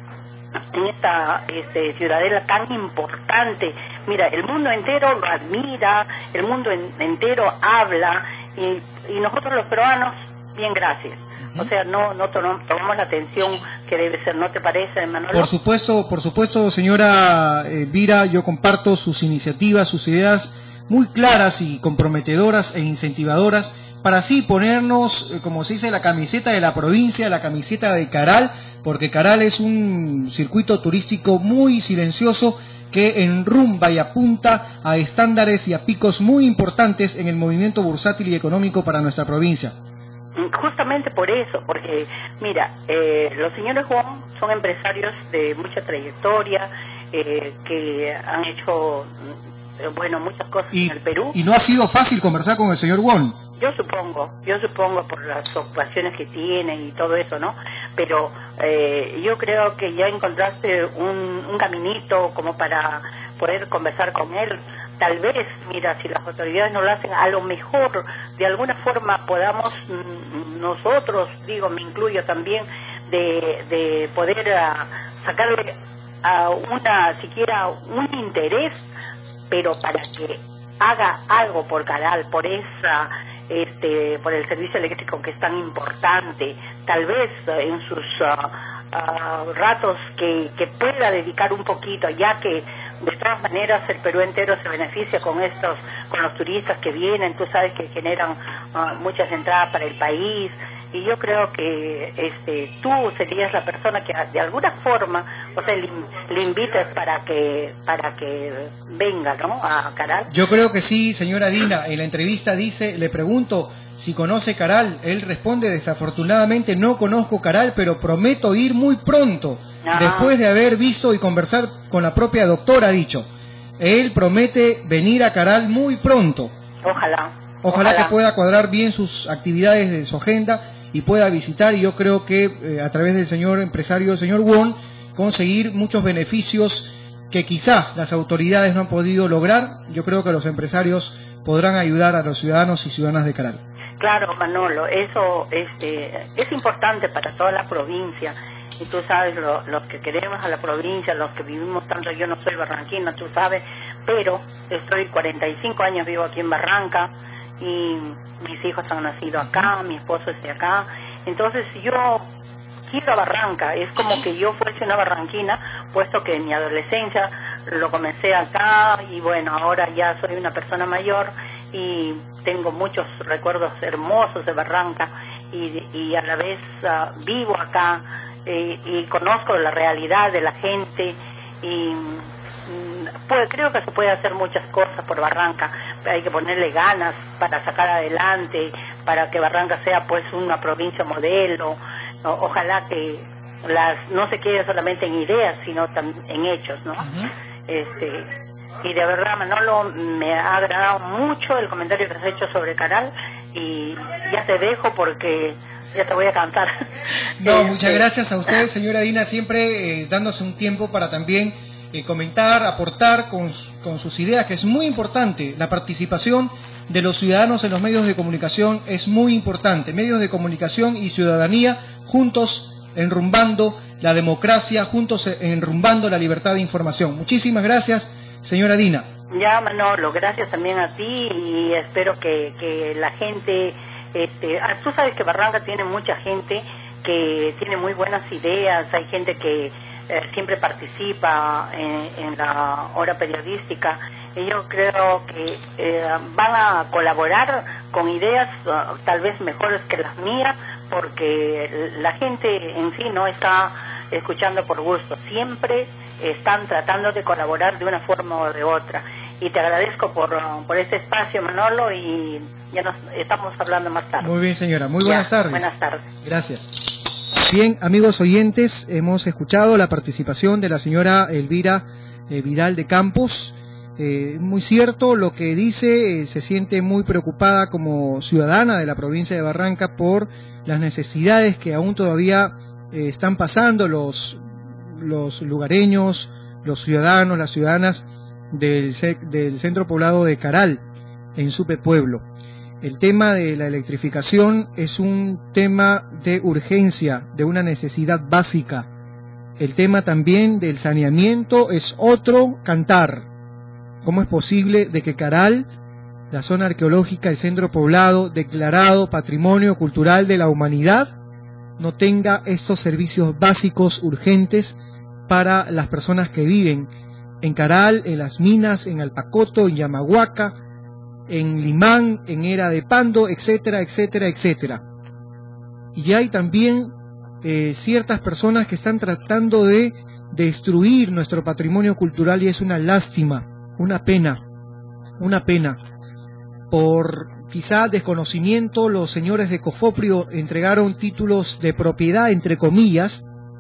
en esta este, ciudadela tan importante. Mira, el mundo entero lo admira, el mundo en, entero habla, y, y nosotros los peruanos, bien, gracias. O sea, no no tomamos la atención que debe ser, ¿no te parece, Manolo? Por supuesto, por supuesto, señora eh, Vira, yo comparto sus iniciativas, sus ideas muy claras y comprometedoras e incentivadoras, para así ponernos, eh, como se dice, la camiseta de la provincia, la camiseta de Caral, porque Caral es un circuito turístico muy silencioso que enrumba y apunta a estándares y a picos muy importantes en el movimiento bursátil y económico para nuestra provincia. Justamente por eso, porque mira, eh, los señores Wong son empresarios de mucha trayectoria, eh, que han hecho, eh, bueno, muchas cosas y, en el Perú. Y no ha sido fácil conversar con el señor Wong. Yo supongo, yo supongo por las ocupaciones que tiene y todo eso, ¿no? Pero eh, yo creo que ya encontraste un, un caminito como para poder conversar con él. Tal vez, mira, si las autoridades no lo hacen, a lo mejor de alguna forma podamos mm, nosotros, digo, me incluyo también, de, de poder uh, sacarle a una, siquiera un interés, pero para que haga algo por Caral, por esa, este, por el servicio eléctrico que es tan importante, tal vez uh, en sus uh, uh, ratos que, que pueda dedicar un poquito, ya que de todas maneras el Perú entero se beneficia con estos, con los turistas que vienen, tú sabes que generan uh, muchas entradas para el país, y yo creo que este tú serías la persona que de alguna forma, o sea, le, le invites para que para que venga, ¿no?, a Caral. Yo creo que sí, señora Dina. En la entrevista dice, le pregunto si conoce Caral, él responde, desafortunadamente no conozco Caral, pero prometo ir muy pronto. Ajá. Después de haber visto y conversar con la propia doctora, ha dicho, él promete venir a Caral muy pronto. Ojalá. Ojalá, Ojalá. que pueda cuadrar bien sus actividades de su agenda y pueda visitar, y yo creo que eh, a través del señor empresario, el señor Wong, conseguir muchos beneficios que quizá las autoridades no han podido lograr. Yo creo que los empresarios podrán ayudar a los ciudadanos y ciudadanas de Caral. Claro, Manolo, eso este, es importante para toda la provincia, y tú sabes, lo, los que queremos a la provincia, los que vivimos tanto, yo no soy barranquina, tú sabes, pero estoy cuarenta y cinco años, vivo aquí en Barranca, y mis hijos han nacido acá, mi esposo es de acá, entonces yo quiero a Barranca, es como que yo fuese una barranquina, puesto que en mi adolescencia lo comencé acá, y bueno, ahora ya soy una persona mayor y tengo muchos recuerdos hermosos de Barranca, y, y a la vez uh, vivo acá, eh, y conozco la realidad de la gente, y pues creo que se puede hacer muchas cosas por Barranca. Hay que ponerle ganas para sacar adelante, para que Barranca sea pues una provincia modelo. O, ojalá que las no se quede solamente en ideas, sino también en hechos, ¿no? Uh-huh. Este y de verdad, Manolo, me ha agradado mucho el comentario que has hecho sobre Caral, y ya te dejo porque ya te voy a cantar. No, muchas gracias a usted, señora Dina, siempre eh, dándose un tiempo para también eh, comentar, aportar con, con sus ideas, que es muy importante. La participación de los ciudadanos en los medios de comunicación es muy importante. Medios de comunicación y ciudadanía juntos enrumbando la democracia, juntos enrumbando la libertad de información. Muchísimas gracias, señora Dina. Ya, Manolo, gracias también a ti, y espero que, que la gente, este, tú sabes que Barranca tiene mucha gente que tiene muy buenas ideas, hay gente que eh, siempre participa en, en la hora periodística, y yo creo que eh, van a colaborar con ideas uh, tal vez mejores que las mías, porque la gente en sí no está escuchando por gusto, siempre están tratando de colaborar de una forma o de otra, y te agradezco por, por este espacio, Manolo, y ya nos estamos hablando más tarde. Muy bien, señora, muy buenas ya, tardes. Buenas tardes. Gracias. Bien, amigos oyentes, hemos escuchado la participación de la señora Elvira eh, Vidal de Campos. Eh, muy cierto lo que dice, eh, se siente muy preocupada como ciudadana de la provincia de Barranca por las necesidades que aún todavía eh, están pasando los, los lugareños, los ciudadanos, las ciudadanas del, del centro poblado de Caral, en Supe Pueblo. El tema de la electrificación es un tema de urgencia, de una necesidad básica. El tema también del saneamiento es otro cantar. ¿Cómo es posible de que Caral, la zona arqueológica, el centro poblado, declarado Patrimonio Cultural de la Humanidad, no tenga estos servicios básicos urgentes para las personas que viven en Caral, en las minas, en Alpacoto, en Yamahuaca, en Limán, en Era de Pando, etcétera, etcétera, etcétera? Y hay también eh, ciertas personas que están tratando de destruir nuestro patrimonio cultural, y es una lástima, una pena, una pena. Por quizá desconocimiento, los señores de Cofoprio entregaron títulos de propiedad, entre comillas,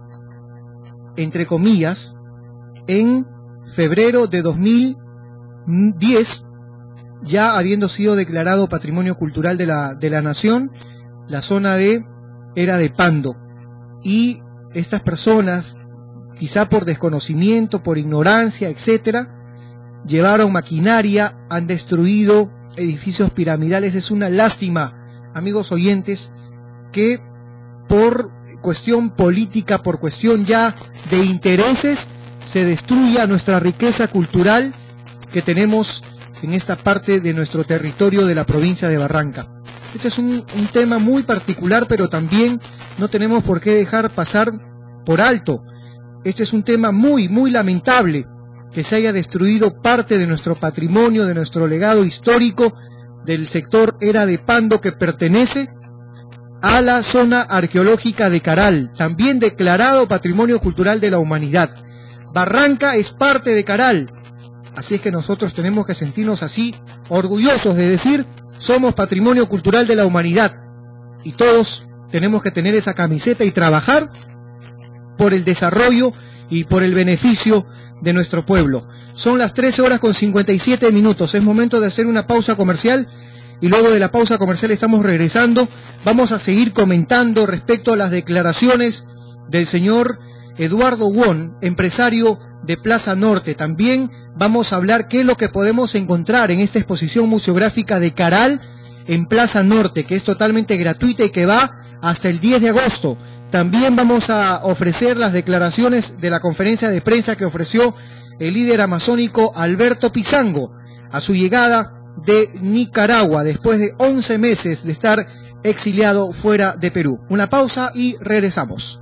entre comillas, en febrero de dos mil diez, ya habiendo sido declarado Patrimonio Cultural de la, de la Nación, la zona de Era de Pando. Y estas personas, quizá por desconocimiento, por ignorancia, etcétera, llevaron maquinaria, han destruido edificios piramidales. Es una lástima, amigos oyentes, que por cuestión política, por cuestión ya de intereses, se destruya nuestra riqueza cultural que tenemos en esta parte de nuestro territorio de la provincia de Barranca. Este es un, un tema muy particular, pero también no tenemos por qué dejar pasar por alto. Este es un tema muy, muy lamentable, que se haya destruido parte de nuestro patrimonio, de nuestro legado histórico, del sector Era de Pando, que pertenece a la zona arqueológica de Caral, también declarado Patrimonio Cultural de la Humanidad. Barranca es parte de Caral. Así es que nosotros tenemos que sentirnos así, orgullosos de decir, somos Patrimonio Cultural de la Humanidad. Y todos tenemos que tener esa camiseta y trabajar por el desarrollo y por el beneficio de nuestro pueblo. Son las trece horas con cincuenta y siete minutos. Es momento de hacer una pausa comercial, y luego de la pausa comercial estamos regresando. Vamos a seguir comentando respecto a las declaraciones del señor Eduardo Won, empresario de Plaza Norte. También vamos a hablar qué es lo que podemos encontrar en esta exposición museográfica de Caral en Plaza Norte, que es totalmente gratuita y que va hasta el diez de agosto. También vamos a ofrecer las declaraciones de la conferencia de prensa que ofreció el líder amazónico Alberto Pizango a su llegada de Nicaragua después de once meses de estar exiliado fuera de Perú. Una pausa y regresamos.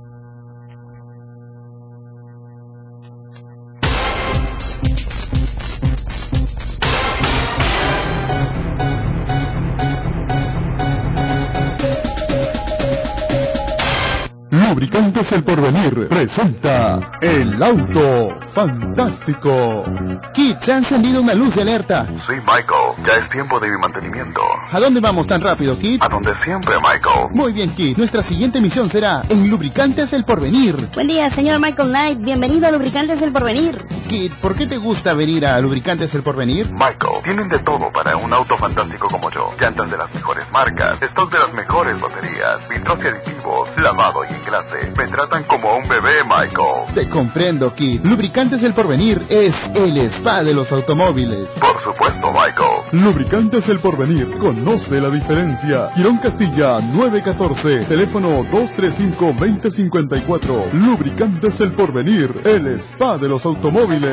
Lubricantes El Porvenir presenta El Auto Fantástico. Kit, ¿te ha encendido una luz de alerta? Sí, Michael, ya es tiempo de mi mantenimiento. ¿A dónde vamos tan rápido, Kit? A donde siempre, Michael. Muy bien, Kit, nuestra siguiente misión será en Lubricantes El Porvenir. Buen día, señor Michael Knight, bienvenido a Lubricantes El Porvenir. Kit, ¿por qué te gusta venir a Lubricantes El Porvenir? Michael, tienen de todo para un auto fantástico como yo. Llantas de las mejores marcas, stock de las mejores baterías, filtros y aditivos, lavado y engrase. Me tratan como a un bebé, Michael. Te comprendo, Kit. Lubricantes El Porvenir es el spa de los automóviles. Por supuesto, Michael. Lubricantes El Porvenir. Conoce la diferencia. Quirón Castilla nueve catorce. Teléfono dos tres cinco, dos cero cinco cuatro. Lubricantes El Porvenir. El spa de los automóviles.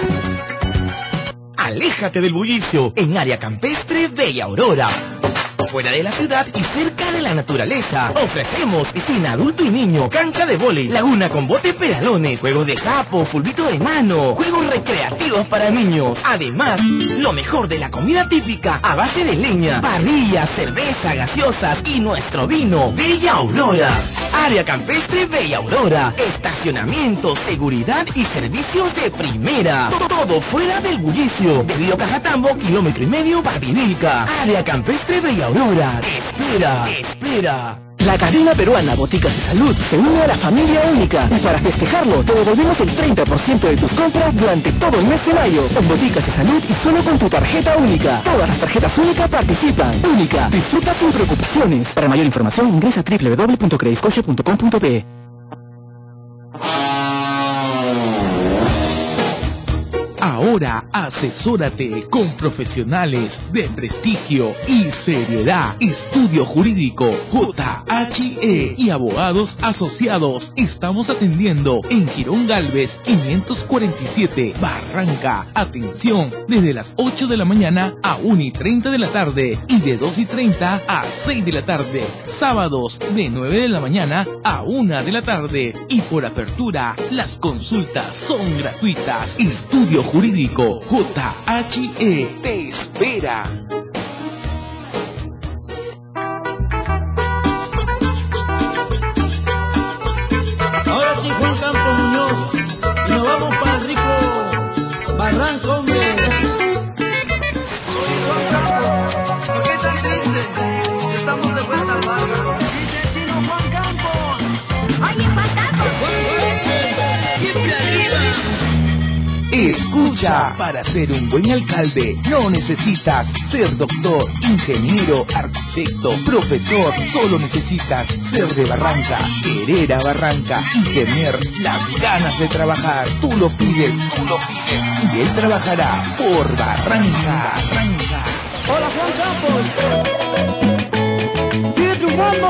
Aléjate del bullicio en Área Campestre Bella Aurora. Fuera de la ciudad y cerca de la naturaleza, ofrecemos piscina adulto y niño, cancha de vóley, laguna con bote pedalones, juegos de capo, fulbito de mano, juegos recreativos para niños. Además, lo mejor de la comida típica a base de leña, parrilla, cerveza, gaseosas y nuestro vino, Bella Aurora. Área Campestre Bella Aurora, estacionamiento, seguridad y servicios de primera. Todo fuera del bullicio. De Río Cajatambo, kilómetro y medio, Barbivilca. Área Campestre Bella Aurora. Espera, espera. La cadena peruana Boticas de Salud se une a la familia única y para festejarlo te devolvemos el treinta por ciento de tus compras durante todo el mes de mayo en Boticas de Salud y solo con tu tarjeta única. Todas las tarjetas únicas participan. Única, disfruta sin preocupaciones. Para mayor información ingresa a doble u doble u doble u punto crediscotia punto com punto pe. Ahora asesórate con profesionales de prestigio y seriedad. Estudio Jurídico J H E y abogados asociados. Estamos atendiendo en Girón Galvez quinientos cuarenta y siete, Barranca. Atención desde las ocho de la mañana a una y treinta de la tarde y de dos y treinta a seis de la tarde. Sábados de nueve de la mañana a una de la tarde. Y por apertura, las consultas son gratuitas. Estudio Jurídico J H E te espera. Ahora sí, Juan Campos Muñoz, y nos vamos para el rico Barranco, hombre. Oye, Juan Campos, ¿por qué tan triste? Estamos de vuelta al barrio. Dice chino Juan Campos. Oye, Juan Campos. ¡Siempre arriba! Escucha, para ser un buen alcalde no necesitas ser doctor, ingeniero, arquitecto, profesor. Solo necesitas ser de Barranca, querer a Barranca y tener las ganas de trabajar. Tú lo pides, tú lo pides y él trabajará por Barranca. Barranca. Hola, Juan Campos. Sigue triunfando.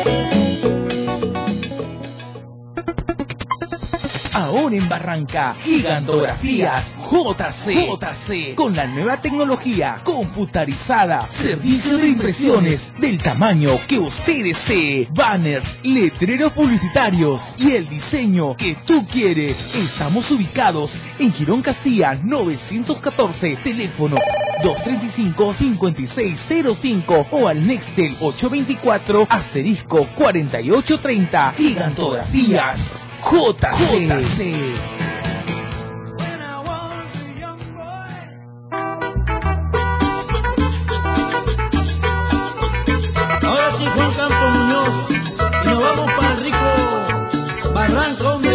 Ahora en Barranca, Gigantografías J C. J C. Con la nueva tecnología computarizada. Servicio de impresiones del tamaño que usted desee. Banners, letreros publicitarios y el diseño que tú quieres. Estamos ubicados en Girón Castilla novecientos catorce. Teléfono dos tres cinco, cinco seis cero cinco o al Nextel ocho veinticuatro asterisco cuarenta y ocho treinta. Gigantografías J C. Ahora sí, Juan Campos Muñoz, y nos vamos para el rico Barranco, hombre.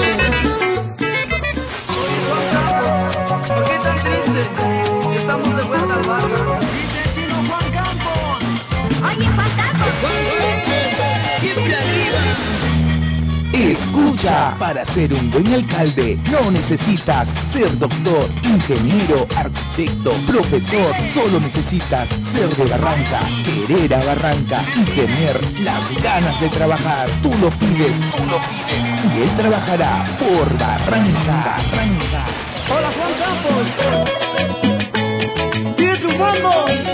Oye, Juan Campos, ¿por qué tan triste? Estamos de vuelta al barrio. Dice chino Juan Campos. Oye, Juan Campos. ¡Siempre arriba! Escucha, para ser un buen alcalde no necesitas ser doctor, ingeniero, arquitecto, profesor. Solo necesitas ser de Barranca, querer a Barranca y tener las ganas de trabajar. Tú lo pides, tú lo pides y él trabajará por Barranca. Barranca. Hola, Juan Campos. Sigue triunfando.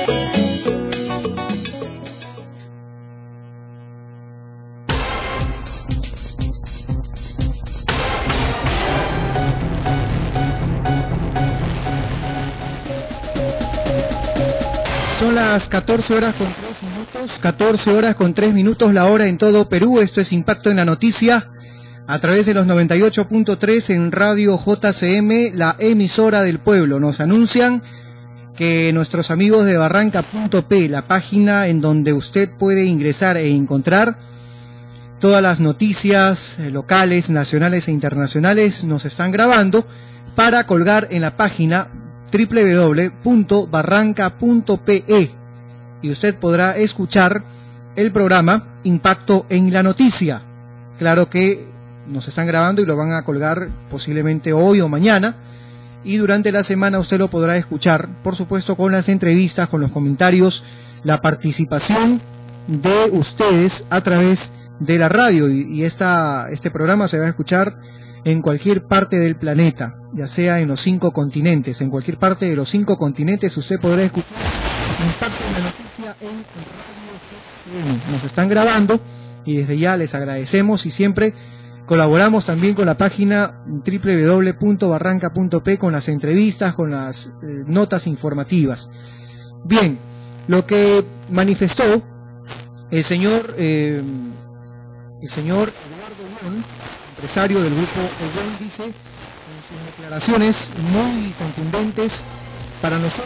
Son las catorce horas con tres minutos, catorce horas con tres minutos la hora en todo Perú. Esto es Impacto en la Noticia, a través de los noventa y ocho punto tres en Radio J C M, la emisora del pueblo. Nos anuncian que nuestros amigos de Barranca punto pe, la página en donde usted puede ingresar e encontrar todas las noticias eh, locales, nacionales e internacionales, nos están grabando para colgar en la página doble u doble u doble u punto barranca punto pe y usted podrá escuchar el programa Impacto en la Noticia. Claro que nos están grabando y lo van a colgar posiblemente hoy o mañana, y durante la semana usted lo podrá escuchar, por supuesto con las entrevistas, con los comentarios, la participación de ustedes a través de la radio, y, y esta, este programa se va a escuchar en cualquier parte del planeta, ya sea en los cinco continentes. En cualquier parte de los cinco continentes usted podrá escuchar Impacto en la Noticia en Radio. Nos están grabando y desde ya les agradecemos, y siempre colaboramos también con la página doble u doble u doble u punto barranca punto pe con las entrevistas, con las eh, notas informativas. Bien, lo que manifestó el señor eh, el señor Eduardo Wong, empresario del grupo Wong, dice en sus declaraciones muy contundentes: para nosotros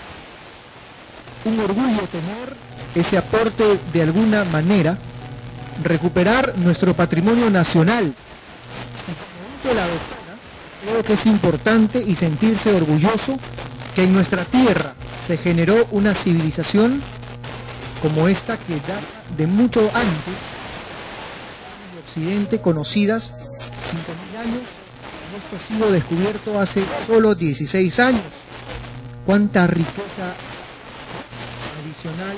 un orgullo tener ese aporte de alguna manera recuperar nuestro patrimonio nacional. De la doctora, creo que es importante y sentirse orgulloso que en nuestra tierra se generó una civilización como esta que data de mucho antes de Occidente, conocidas cinco mil años, y esto ha sido descubierto hace solo dieciséis años. Cuánta riqueza adicional.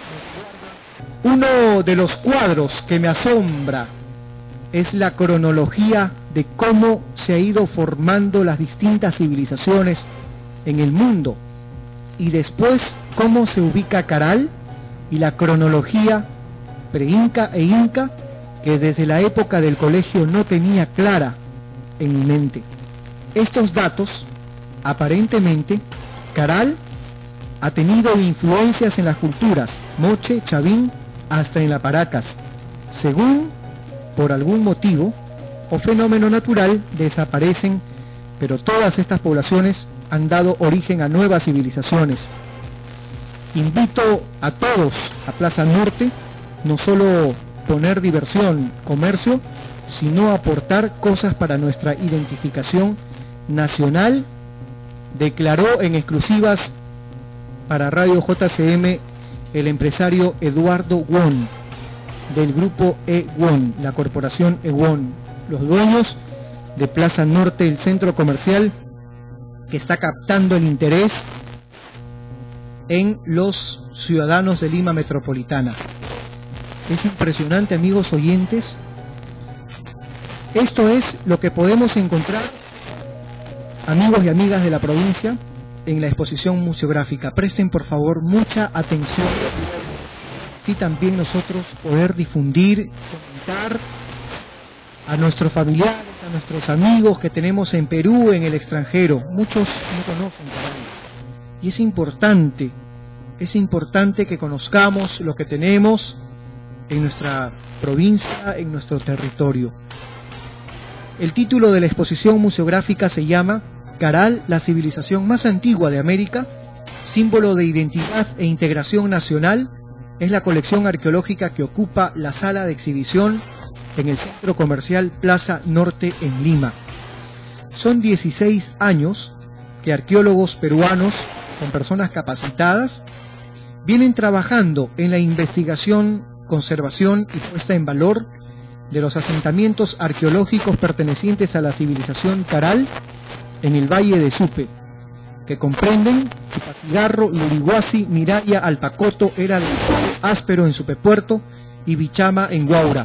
Uno de los cuadros que me asombra es la cronología de cómo se ha ido formando las distintas civilizaciones en el mundo, y después cómo se ubica Caral y la cronología pre-inca e inca que desde la época del colegio no tenía clara en mi mente. Estos datos, aparentemente, Caral ha tenido influencias en las culturas Moche, Chavín, hasta en la Paracas. Según, por algún motivo o fenómeno natural, desaparecen, pero todas estas poblaciones han dado origen a nuevas civilizaciones. Invito a todos a Plaza Norte, no solo poner diversión, comercio, sino aportar cosas para nuestra identificación nacional, declaró en exclusivas para Radio J C M el empresario Eduardo Won, del grupo E-Won, la corporación E-Won, los dueños de Plaza Norte, el centro comercial que está captando el interés en los ciudadanos de Lima Metropolitana. Es impresionante, amigos oyentes. Esto es lo que podemos encontrar, amigos y amigas de la provincia, en la exposición museográfica. Presten por favor mucha atención, si también nosotros poder difundir, comentar a nuestros familiares, a nuestros amigos que tenemos en Perú, en el extranjero. Muchos no conocen Caral, y es importante, es importante que conozcamos lo que tenemos en nuestra provincia, en nuestro territorio. El título de la exposición museográfica se llama Caral, la civilización más antigua de América, símbolo de identidad e integración nacional. Es la colección arqueológica que ocupa la sala de exhibición en el centro comercial Plaza Norte en Lima. Son dieciséis años que arqueólogos peruanos, con personas capacitadas, vienen trabajando en la investigación, conservación y puesta en valor de los asentamientos arqueológicos pertenecientes a la civilización Caral en el Valle de Supe, que comprenden Chupacigarro, Lurihuasi, Miraya, Alpacoto, Era del Áspero en Supepuerto y Bichama en Guaura.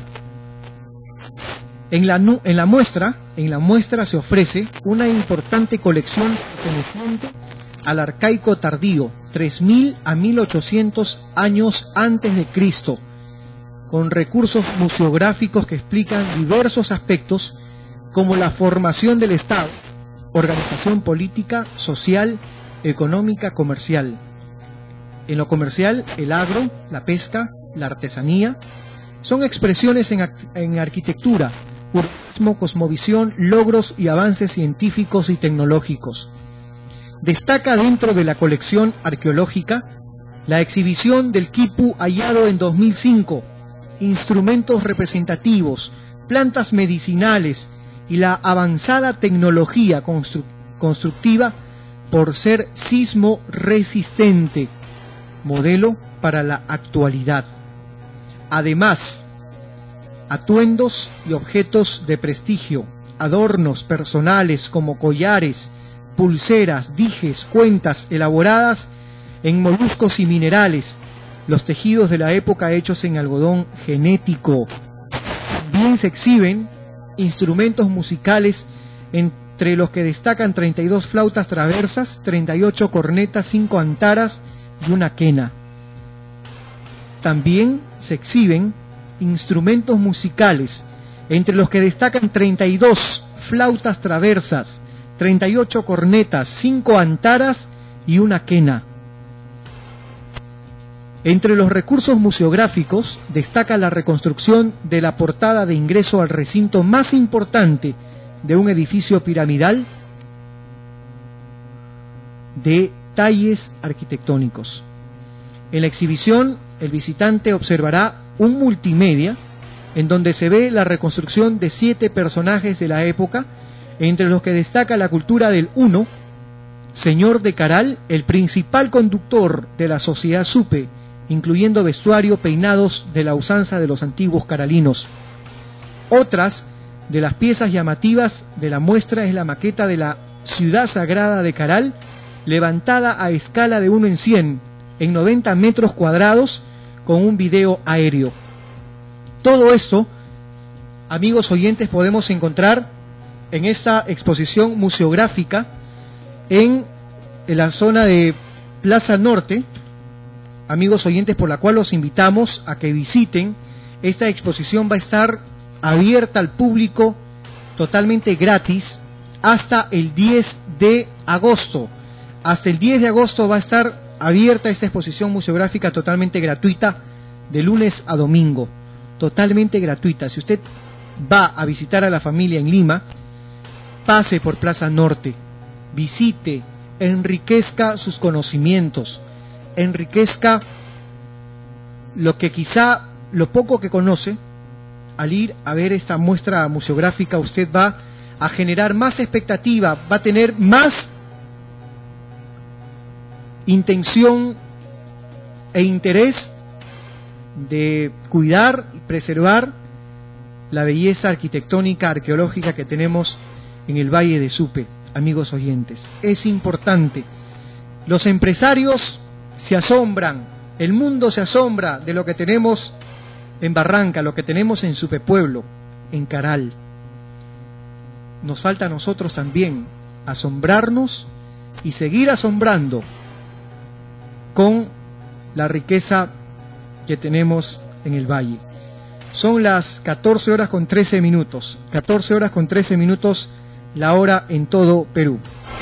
En la, en la muestra, en la muestra se ofrece una importante colección perteneciente al arcaico tardío, tres mil a mil ochocientos años antes de Cristo, con recursos museográficos que explican diversos aspectos como la formación del Estado, organización política, social, económica, comercial. En lo comercial, el agro, la pesca, la artesanía, son expresiones en, en arquitectura, urbanismo, cosmovisión, logros y avances científicos y tecnológicos. Destaca dentro de la colección arqueológica la exhibición del quipu hallado en dos mil cinco, instrumentos representativos, plantas medicinales y la avanzada tecnología constru constructiva por ser sismo resistente, modelo para la actualidad. Además, atuendos y objetos de prestigio, adornos personales como collares, pulseras, dijes, cuentas elaboradas en moluscos y minerales, los tejidos de la época hechos en algodón genético. También se exhiben instrumentos musicales, entre los que destacan treinta y dos flautas traversas, treinta y ocho cornetas, cinco antaras y una quena. También se exhiben instrumentos musicales, entre los que destacan treinta y dos flautas traversas, treinta y ocho cornetas, cinco antaras y una quena. Entre los recursos museográficos destaca la reconstrucción de la portada de ingreso al recinto más importante de un edificio piramidal de talles arquitectónicos. En la exhibición, el visitante observará un multimedia en donde se ve la reconstrucción de siete personajes de la época, entre los que destaca la cultura del uno, señor de Caral, el principal conductor de la sociedad Supe, incluyendo vestuario, peinados de la usanza de los antiguos caralinos. Otras de las piezas llamativas de la muestra es la maqueta de la ciudad sagrada de Caral, levantada a escala de uno en cien, en noventa metros cuadrados, con un video aéreo. Todo esto, amigos oyentes, podemos encontrar en esta exposición museográfica en, en la zona de Plaza Norte, amigos oyentes, por la cual los invitamos a que visiten. Esta exposición va a estar abierta al público totalmente gratis hasta el diez de agosto. Hasta el diez de agosto va a estar abierta esta exposición museográfica totalmente gratuita, de lunes a domingo, totalmente gratuita. Si usted va a visitar a la familia en Lima, pase por Plaza Norte, visite, enriquezca sus conocimientos, enriquezca lo que quizá, lo poco que conoce. Al ir a ver esta muestra museográfica, usted va a generar más expectativa, va a tener más intención e interés de cuidar y preservar la belleza arquitectónica, arqueológica que tenemos en el Valle de Supe, amigos oyentes. Es importante. Los empresarios se asombran, el mundo se asombra de lo que tenemos en Barranca, lo que tenemos en Supe Pueblo, en Caral. Nos falta a nosotros también asombrarnos y seguir asombrando con la riqueza que tenemos en el valle. Son las catorce horas con trece minutos, catorce horas con trece minutos, la hora en todo Perú.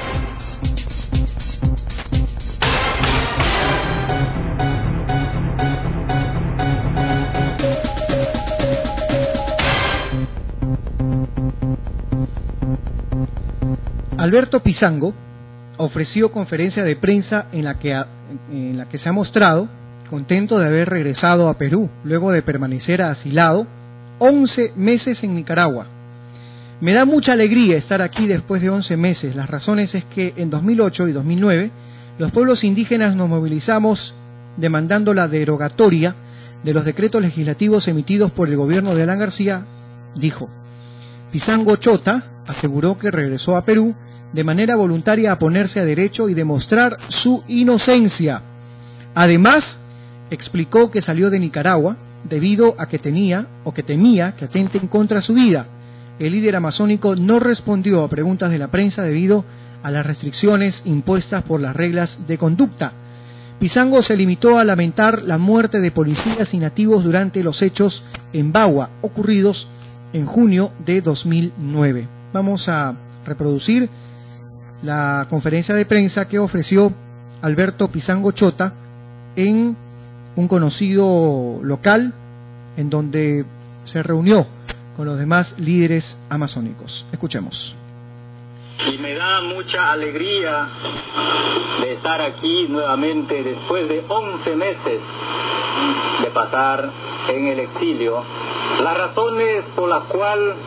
Alberto Pizango ofreció conferencia de prensa en la que, en la que se ha mostrado contento de haber regresado a Perú luego de permanecer asilado once meses en Nicaragua. Me da mucha alegría estar aquí después de once meses. Las razones es que en dos mil ocho y dos mil nueve los pueblos indígenas nos movilizamos demandando la derogatoria de los decretos legislativos emitidos por el gobierno de Alan García, dijo. Pizango Chota aseguró que regresó a Perú de manera voluntaria a ponerse a derecho y demostrar su inocencia. Además, explicó que salió de Nicaragua debido a que tenía o que temía que atenten contra su vida. El líder amazónico no respondió a preguntas de la prensa debido a las restricciones impuestas por las reglas de conducta. Pizango se limitó a lamentar la muerte de policías y nativos durante los hechos en Bagua, ocurridos en junio de dos mil nueve. Vamos a reproducir la conferencia de prensa que ofreció Alberto Pizango Chota en un conocido local en donde se reunió con los demás líderes amazónicos. Escuchemos. Y me da mucha alegría de estar aquí nuevamente después de once meses de pasar en el exilio. Las razones por las cuales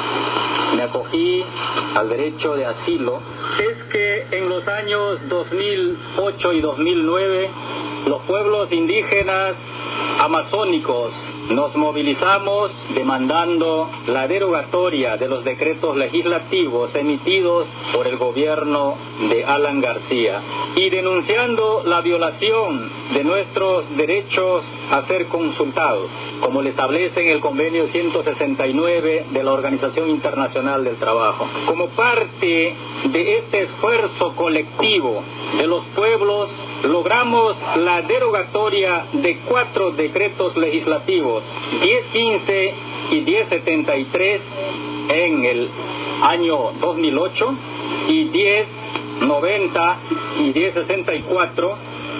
me acogí al derecho de asilo es que en los años dos mil ocho y dos mil nueve los pueblos indígenas amazónicos nos movilizamos demandando la derogatoria de los decretos legislativos emitidos por el gobierno de Alan García y denunciando la violación de nuestros derechos a ser consultados, como le establece en el convenio ciento sesenta y nueve de la Organización Internacional del Trabajo. Como parte de este esfuerzo colectivo de los pueblos, logramos la derogatoria de cuatro decretos legislativos, diez quince y diez setenta y tres en el año dos mil ocho y diez noventa y diez sesenta y cuatro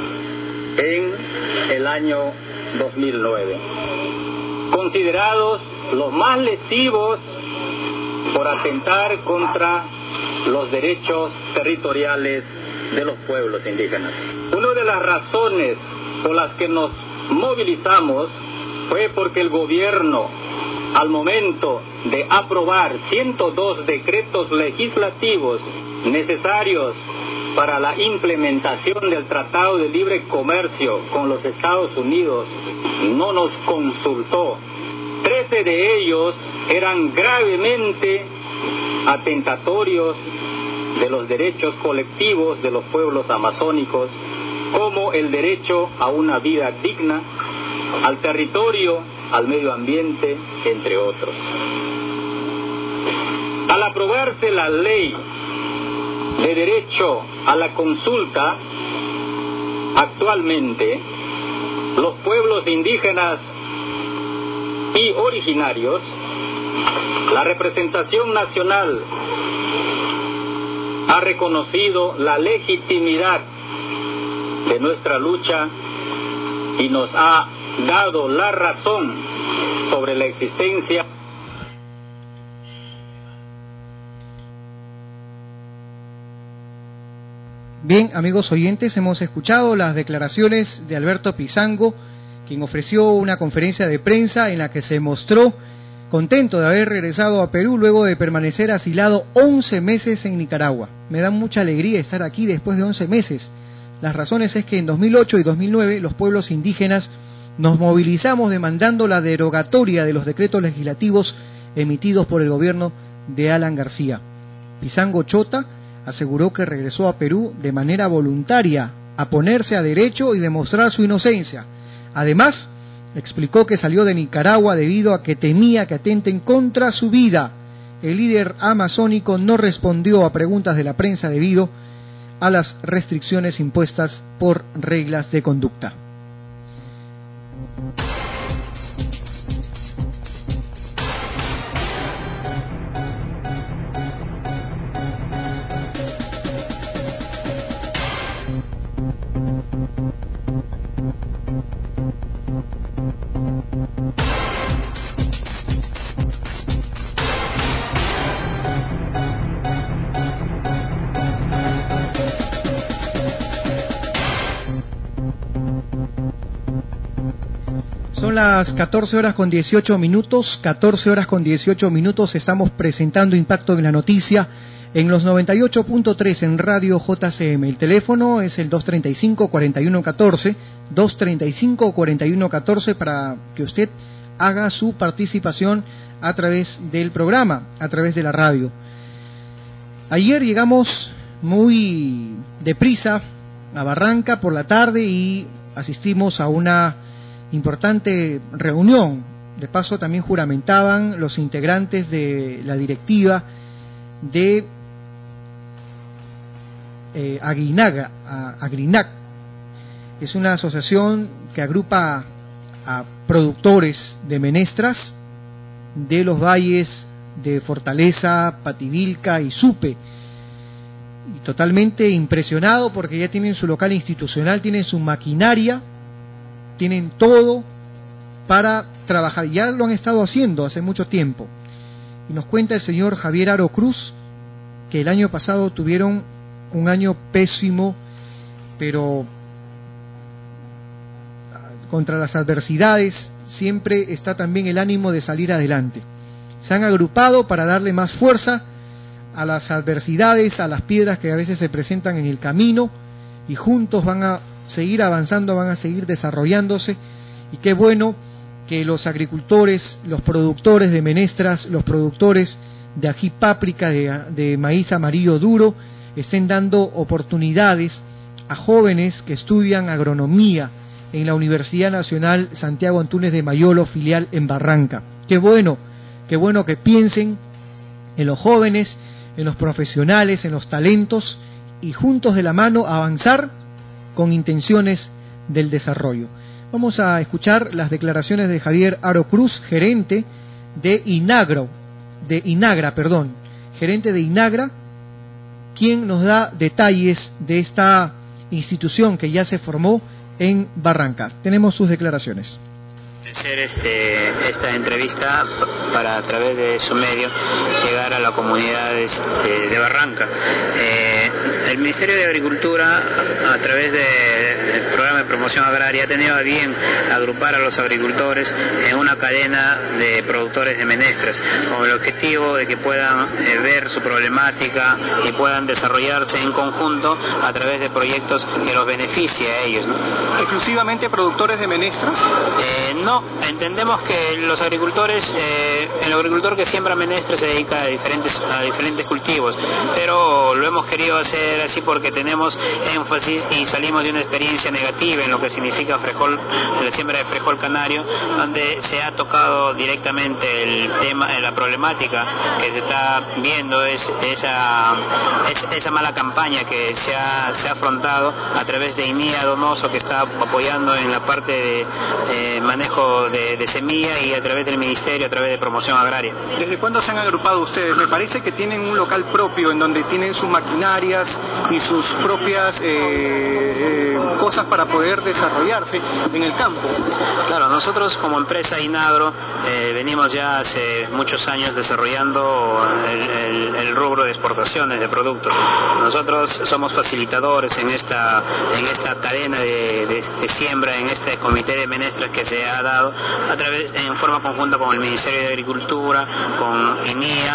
en el año dos mil nueve, considerados los más lesivos por atentar contra los derechos territoriales de los pueblos indígenas. Una de las razones por las que nos movilizamos fue porque el gobierno al momento de aprobar ciento dos decretos legislativos necesarios para la implementación del Tratado de Libre Comercio con los Estados Unidos, no nos consultó. Trece de ellos eran gravemente atentatorios de los derechos colectivos de los pueblos amazónicos, como el derecho a una vida digna, al territorio, al medio ambiente, entre otros. Al aprobarse la ley de derecho a la consulta, actualmente los pueblos indígenas y originarios, la representación nacional ha reconocido la legitimidad de nuestra lucha y nos ha dado la razón sobre la existencia. Bien, amigos oyentes, hemos escuchado las declaraciones de Alberto Pizango, quien ofreció una conferencia de prensa en la que se mostró contento de haber regresado a Perú luego de permanecer asilado once meses en Nicaragua. Me da mucha alegría estar aquí después de once meses. Las razones es que en dos mil ocho y dos mil nueve los pueblos indígenas nos movilizamos demandando la derogatoria de los decretos legislativos emitidos por el gobierno de Alan García. Pizango Chota aseguró que regresó a Perú de manera voluntaria a ponerse a derecho y demostrar su inocencia. Además, explicó que salió de Nicaragua debido a que temía que atenten contra su vida. El líder amazónico no respondió a preguntas de la prensa debido a las restricciones impuestas por reglas de conducta. Son las catorce horas con dieciocho minutos, catorce horas con dieciocho minutos, estamos presentando Impacto en la Noticia en los noventa y ocho punto tres en Radio J C M. El teléfono es el dos treinta y cinco, cuarenta y uno catorce, dos treinta y cinco, cuarenta y uno catorce para que usted haga su participación a través del programa, a través de la radio. Ayer llegamos muy deprisa a Barranca por la tarde y asistimos a una importante reunión. De paso también juramentaban los integrantes de la directiva de eh, Aguinaga, a, Agrinac. Es una asociación que agrupa a productores de menestras de los valles de Fortaleza, Pativilca y Supe. Y totalmente impresionado porque ya tienen su local institucional, tienen su maquinaria, tienen todo para trabajar. Ya lo han estado haciendo hace mucho tiempo. Y nos cuenta el señor Javier Aro Cruz que el año pasado tuvieron un año pésimo, pero contra las adversidades siempre está también el ánimo de salir adelante. Se han agrupado para darle más fuerza a las adversidades, a las piedras que a veces se presentan en el camino, y juntos van a seguir avanzando, van a seguir desarrollándose. Y qué bueno que los agricultores, los productores de menestras, los productores de ají páprica, de, de maíz amarillo duro, estén dando oportunidades a jóvenes que estudian agronomía en la Universidad Nacional Santiago Antúnez de Mayolo, filial en Barranca. Qué bueno, qué bueno que piensen en los jóvenes, en los profesionales, en los talentos, y juntos de la mano avanzar con intenciones del desarrollo. Vamos a escuchar las declaraciones de Javier Aro Cruz, gerente de Inagro, de Inagra, perdón, gerente de Inagra, quien nos da detalles de esta institución que ya se formó en Barranca. Tenemos sus declaraciones. Hacer este, esta entrevista para a través de su medio llegar a la comunidad este, de Barranca. Eh, el Ministerio de Agricultura, a través del programa de promoción agraria, ha tenido a bien agrupar a los agricultores en una cadena de productores de menestras, con el objetivo de que puedan eh, ver su problemática y puedan desarrollarse en conjunto a través de proyectos que los beneficie a ellos, ¿no? ¿Exclusivamente productores de menestras? Eh, no, entendemos que los agricultores, eh, el agricultor que siembra menestras se dedica a diferentes, a diferentes cultivos, pero lo hemos querido hacer así porque tenemos énfasis y salimos de una experiencia negativa en lo que significa frijol, la siembra de frijol canario, donde se ha tocado directamente el tema, la problemática que se está viendo, es esa, es, esa mala campaña que se ha, se ha afrontado a través de INIA Donoso, que está apoyando en la parte de eh, manejo de, de semilla, y a través del Ministerio, a través de promoción agraria. ¿Desde cuándo se han agrupado ustedes? Me parece que tienen un local propio en donde tienen sus maquinarias y sus propias eh, eh, cosas para poder desarrollarse en el campo. Claro, nosotros como empresa Inagro eh, venimos ya hace muchos años desarrollando el, el, el rubro de exportaciones de productos. Nosotros somos facilitadores en esta en esta cadena de, de, de siembra, en este comité de menestras que se ha dado a través en forma conjunta con el Ministerio de Agricultura, con INIA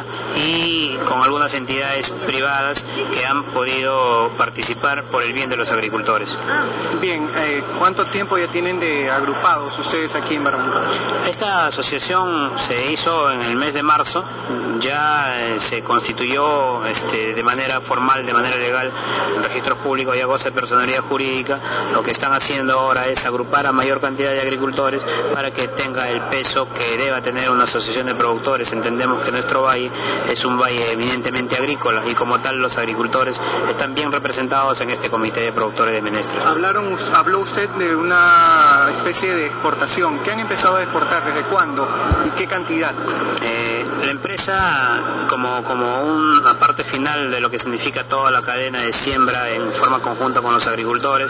y con algunas entidades privadas que han podido participar por el bien de los agricultores. Bien, eh, ¿cuánto tiempo ya tienen de agrupados ustedes aquí en Barranca? Esta asociación se hizo en el mes de marzo, ya eh, se constituyó este, de manera formal, de manera legal, en registros públicos, ya goza de personalidad jurídica. Lo que están haciendo ahora es agrupar a mayor cantidad de agricultores para que tenga el peso que deba tener una asociación de productores. Entendemos que nuestro valle es un valle eminentemente agrícola y como tal los agricultores están bien representados en este comité de productores de menestras. Hablaron, habló usted de una especie de exportación. ¿Qué han empezado a exportar? ¿Desde cuándo? ¿Y qué cantidad? Eh, la empresa, como, como una parte final de lo que significa toda la cadena de siembra en forma conjunta con los agricultores,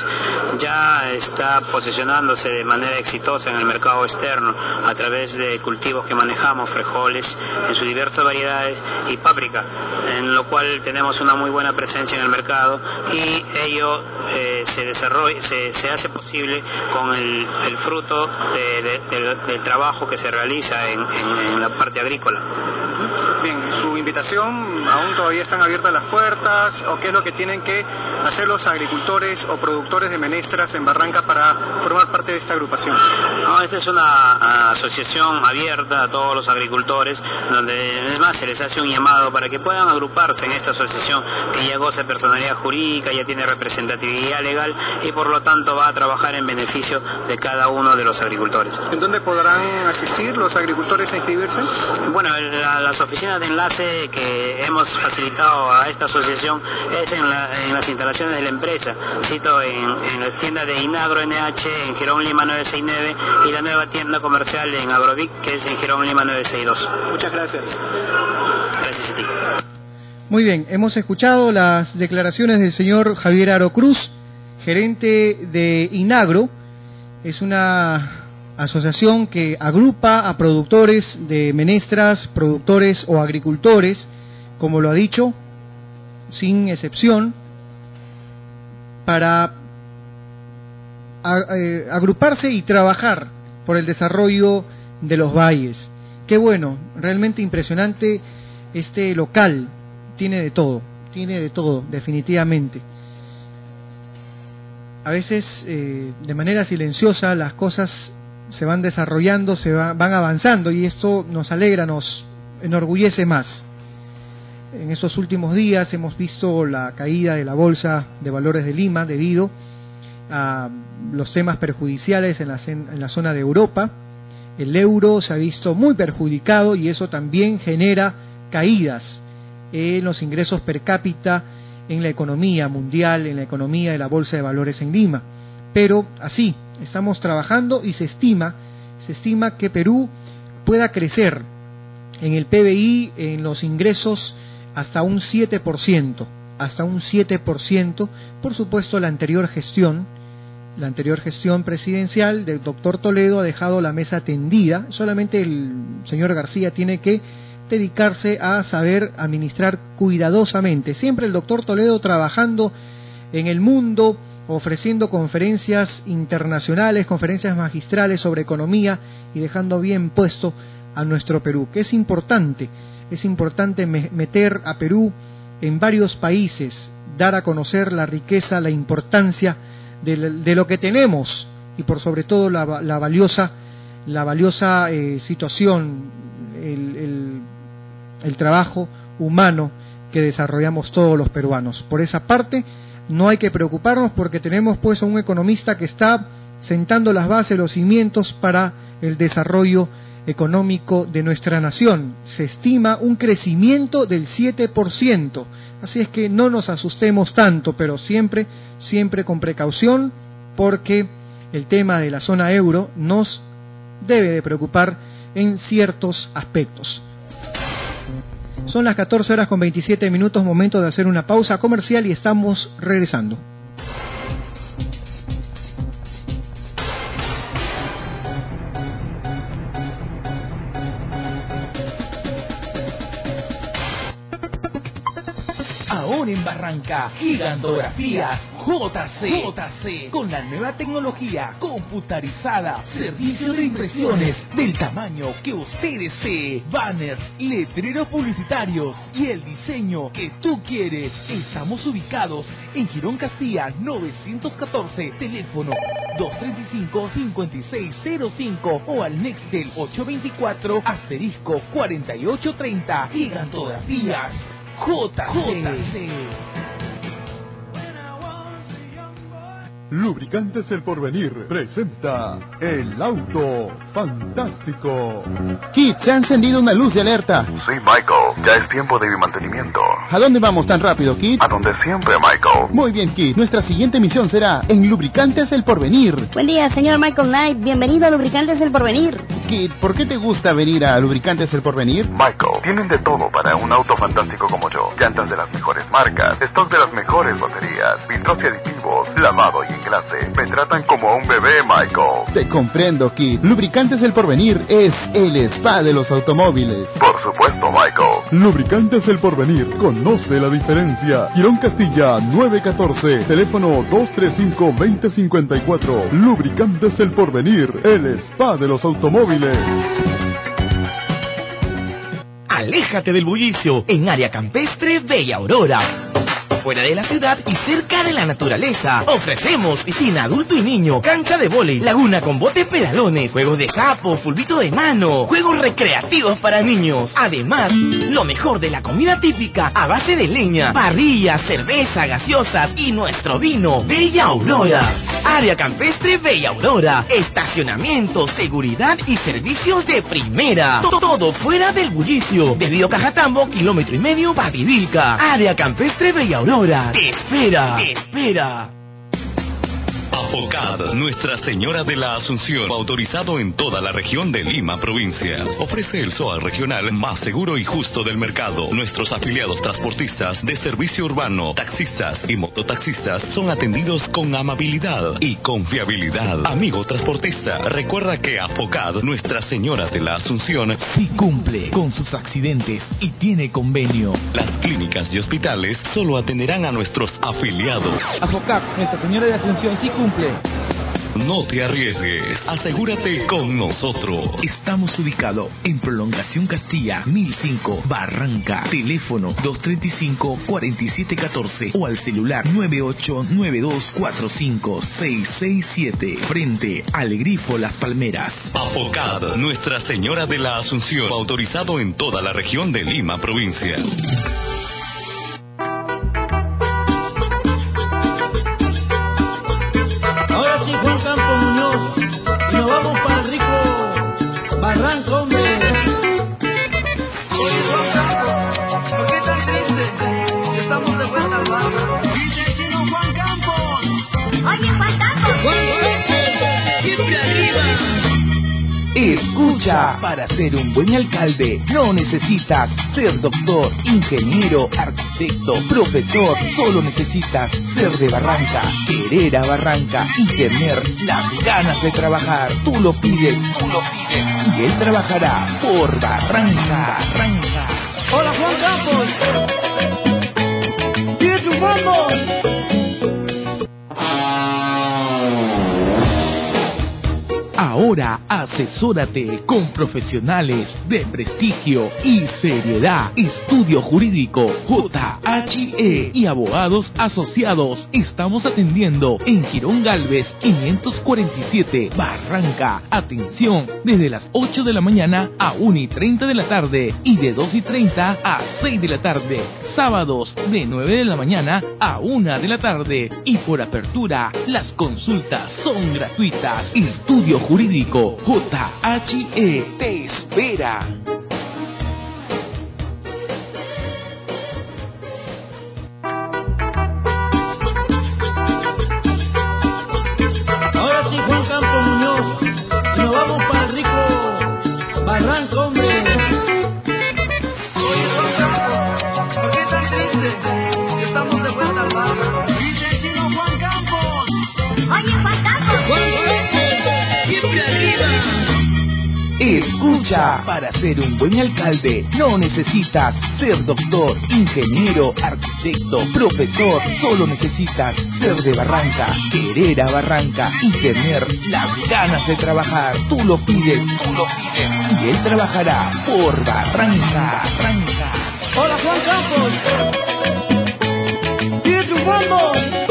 ya está posicionándose de manera exitosa en el mercado externo a través de cultivos que manejamos, frijoles en sus diversas variedades y páprica, en lo cual tenemos una muy buena presencia en el mercado, y ello eh, se desarrolla, se, se hace posible con el, el fruto de, de, de, del trabajo que se realiza en, en, en la parte agrícola. Bien, su invitación, ¿aún todavía están abiertas las puertas? ¿O qué es lo que tienen que hacer los agricultores o productores de menestras en Barranca para formar parte de esta agrupación? No, esta es una asociación abierta a todos los agricultores, donde además se les hace un llamado para que puedan agruparse en esta asociación que ya goza de personalidad jurídica, ya tiene representatividad legal y por lo tanto va a trabajar en beneficio de cada uno de los agricultores. ¿En dónde podrán asistir los agricultores a inscribirse? Bueno, la, las oficinas de enlace que hemos facilitado a esta asociación es en, la, en las instalaciones de la empresa. Cito en, en la tienda de Inagro N H en Girón Lima nueve sesenta y nueve y la nueva tienda comercial en Agrovic, que es en Girón Lima nueve sesenta y dos. Muchas gracias. Gracias a ti. Muy bien, hemos escuchado las declaraciones del señor Javier Aro Cruz, gerente de Inagro. Es una asociación que agrupa a productores de menestras, productores o agricultores, como lo ha dicho, sin excepción, para agruparse y trabajar por el desarrollo de los valles. Qué bueno, realmente impresionante este local, tiene de todo, tiene de todo, definitivamente. A veces, eh, de manera silenciosa, las cosas se van desarrollando, se va, van avanzando, y esto nos alegra, nos enorgullece más. En estos últimos días hemos visto la caída de la Bolsa de Valores de Lima debido a los temas perjudiciales en la, en la zona de Europa. El euro se ha visto muy perjudicado y eso también genera caídas en los ingresos per cápita en la economía mundial, en la economía de la Bolsa de Valores en Lima. Pero así, estamos trabajando y se estima, se estima que Perú pueda crecer en el P B I, en los ingresos, hasta un siete por ciento, hasta un siete por ciento. Por supuesto, la anterior gestión, la anterior gestión presidencial del doctor Toledo ha dejado la mesa tendida. Solamente el señor García tiene que dedicarse a saber administrar cuidadosamente. Siempre el doctor Toledo trabajando en el mundo, ofreciendo conferencias internacionales, conferencias magistrales sobre economía y dejando bien puesto a nuestro Perú, que es importante, es importante meter a Perú en varios países, dar a conocer la riqueza, la importancia de, de lo que tenemos y por sobre todo la, la valiosa, la valiosa eh, situación, el, el, el trabajo humano que desarrollamos todos los peruanos. Por esa parte, no hay que preocuparnos porque tenemos pues a un economista que está sentando las bases, los cimientos para el desarrollo económico de nuestra nación. Se estima un crecimiento del siete por ciento, así es que no nos asustemos tanto, pero siempre, siempre con precaución, porque el tema de la zona euro nos debe de preocupar en ciertos aspectos. Son las catorce horas con veintisiete minutos, momento de hacer una pausa comercial y estamos regresando. Ahora en Barranca, Gigantografías J C. J C, con la nueva tecnología computarizada, servicio de impresiones del tamaño que usted desee, banners, letreros publicitarios y el diseño que tú quieres. Estamos ubicados en Girón Castilla novecientos catorce, teléfono dos tres cinco, cinco seis cero cinco o al Nextel ocho veinticuatro asterisco cuarenta y ocho treinta. Gigantografías J C. Lubricantes El Porvenir presenta El Auto Fantástico. Kit, se ha encendido una luz de alerta. Sí, Michael, ya es tiempo de mi mantenimiento. ¿A dónde vamos tan rápido, Kit? A donde siempre, Michael. Muy bien, Kit, nuestra siguiente misión será en Lubricantes El Porvenir. Buen día, señor Michael Knight, bienvenido a Lubricantes El Porvenir. Kit, ¿por qué te gusta venir a Lubricantes El Porvenir? Michael, tienen de todo para un auto fantástico como yo. Llantas de las mejores marcas, stock de las mejores baterías, filtros y aditivos, lavado y clase. Me tratan como a un bebé, Michael. Te comprendo, Kit. Lubricantes El Porvenir es el spa de los automóviles. Por supuesto, Michael. Lubricantes El Porvenir. Conoce la diferencia. Girón Castilla nueve catorce. Teléfono dos tres cinco, dos cero cinco cuatro. Lubricantes El Porvenir. El spa de los automóviles. Aléjate del bullicio en Área Campestre Bella Aurora. Fuera de la ciudad y cerca de la naturaleza, ofrecemos piscina adulto y niño, cancha de vóley, laguna con bote pedalones, juegos de japo, fulbito de mano, juegos recreativos para niños. Además, lo mejor de la comida típica a base de leña, parrilla, cerveza, gaseosas y nuestro vino Bella Aurora. Área Campestre Bella Aurora, estacionamiento, seguridad y servicios de primera. Todo fuera del bullicio. Debido Cajatambo, kilómetro y medio, Babivilca. Área Campestre Bella Aurora. Te espera, te espera. AFOCAD, Nuestra Señora de la Asunción, autorizado en toda la región de Lima, provincia. Ofrece el S O A regional más seguro y justo del mercado. Nuestros afiliados transportistas de servicio urbano, taxistas y mototaxistas son atendidos con amabilidad y confiabilidad. Amigo transportista, recuerda que AFOCAD, Nuestra Señora de la Asunción, sí cumple con sus accidentes y tiene convenio. Las clínicas y hospitales solo atenderán a nuestros afiliados. AFOCAD, Nuestra Señora de la Asunción, sí cumple. No te arriesgues, asegúrate con nosotros. Estamos ubicados en Prolongación Castilla mil cinco, Barranca. Teléfono dos tres cinco, cuatro siete uno cuatro o al celular nueve ocho nueve dos cuatro cinco seis seis siete. Frente al Grifo Las Palmeras. AFOCAD, Nuestra Señora de la Asunción, autorizado en toda la región de Lima, provincia. Barranca, hombre. Oye, Juan Campos, ¿por qué tan triste? Estamos de vuelta al barrio. Dice el chino Juan Campos. Oye, Juan Campos. Juan Campos, siempre arriba. Escucha Escucha, para ser un buen alcalde no necesitas ser doctor, ingeniero, arquitecto, profesor. Solo necesitas ser de Barranca, querer a Barranca y tener las ganas de trabajar. Tú lo pides, tú lo pides y él trabajará por Barranca. Barranca. Hola Juan Campos. Sigue triunfando. Ahora asesórate con profesionales de prestigio y seriedad. Estudio Jurídico J H E y abogados asociados. Estamos atendiendo en Girón Galvez quinientos cuarenta y siete, Barranca. Atención desde las ocho de la mañana a una y treinta de la tarde y de dos y treinta a seis de la tarde. Sábados de nueve de la mañana a una de la tarde. Y por apertura, las consultas son gratuitas. Estudio Jurídico J H E te espera. Ahora sí, Juan Campos Muñoz, y nos vamos para el rico Barranca, hombre. Oye, Juan Campos, ¿por qué tan triste? Estamos de vuelta al barrio. Dice el chino Juan Campos. Oye, Juan Campos. Juan Campos, siempre arriba. Escucha, para ser un buen alcalde no necesitas ser doctor, ingeniero, arquitecto, profesor. Solo necesitas ser de Barranca, querer a Barranca y tener las ganas de trabajar. Tú lo pides, tú lo pides y él trabajará por Barranca. Barranca. Hola Juan Campos. Sigue triunfando.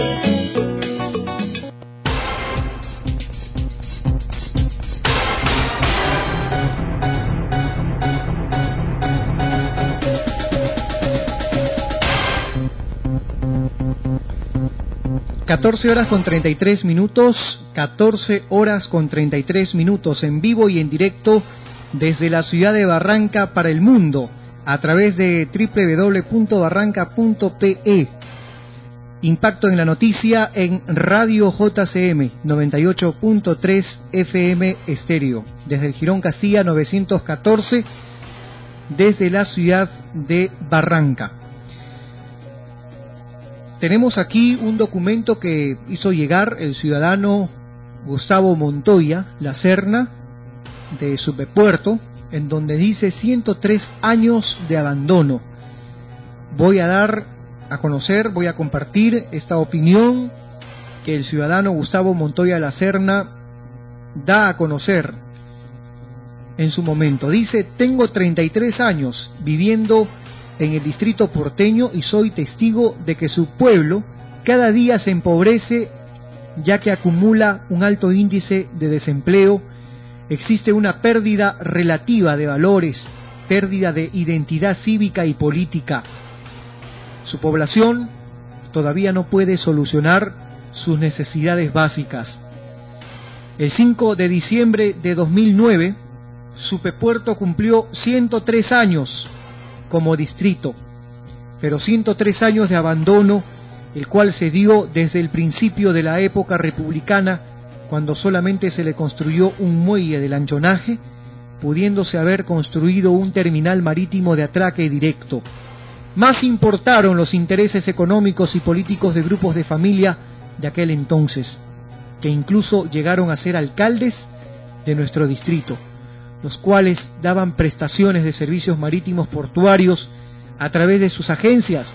catorce horas con treinta y tres minutos, catorce horas con treinta y tres minutos en vivo y en directo desde la ciudad de Barranca para el mundo a través de doble u doble u doble u punto barranca punto pe e. Impacto en la noticia en Radio J C M noventa y ocho punto tres F M estéreo desde el Girón Castilla novecientos catorce desde la ciudad de Barranca. Tenemos aquí un documento que hizo llegar el ciudadano Gustavo Montoya, La Serna, de Supepuerto, en donde dice ciento tres años de abandono. Voy a dar a conocer, voy a compartir esta opinión que el ciudadano Gustavo Montoya La Serna da a conocer en su momento. Dice: tengo treinta y tres años viviendo en el distrito porteño y soy testigo de que su pueblo cada día se empobrece, ya que acumula un alto índice de desempleo, existe una pérdida relativa de valores, pérdida de identidad cívica y política. Su población todavía no puede solucionar sus necesidades básicas. El cinco de diciembre de dos mil nueve, Supepuerto cumplió ciento tres años como distrito, pero ciento tres años de abandono, el cual se dio desde el principio de la época republicana, cuando solamente se le construyó un muelle de lanchonaje, pudiéndose haber construido un terminal marítimo de atraque directo. Más importaron los intereses económicos y políticos de grupos de familia de aquel entonces, que incluso llegaron a ser alcaldes de nuestro distrito, los cuales daban prestaciones de servicios marítimos portuarios a través de sus agencias.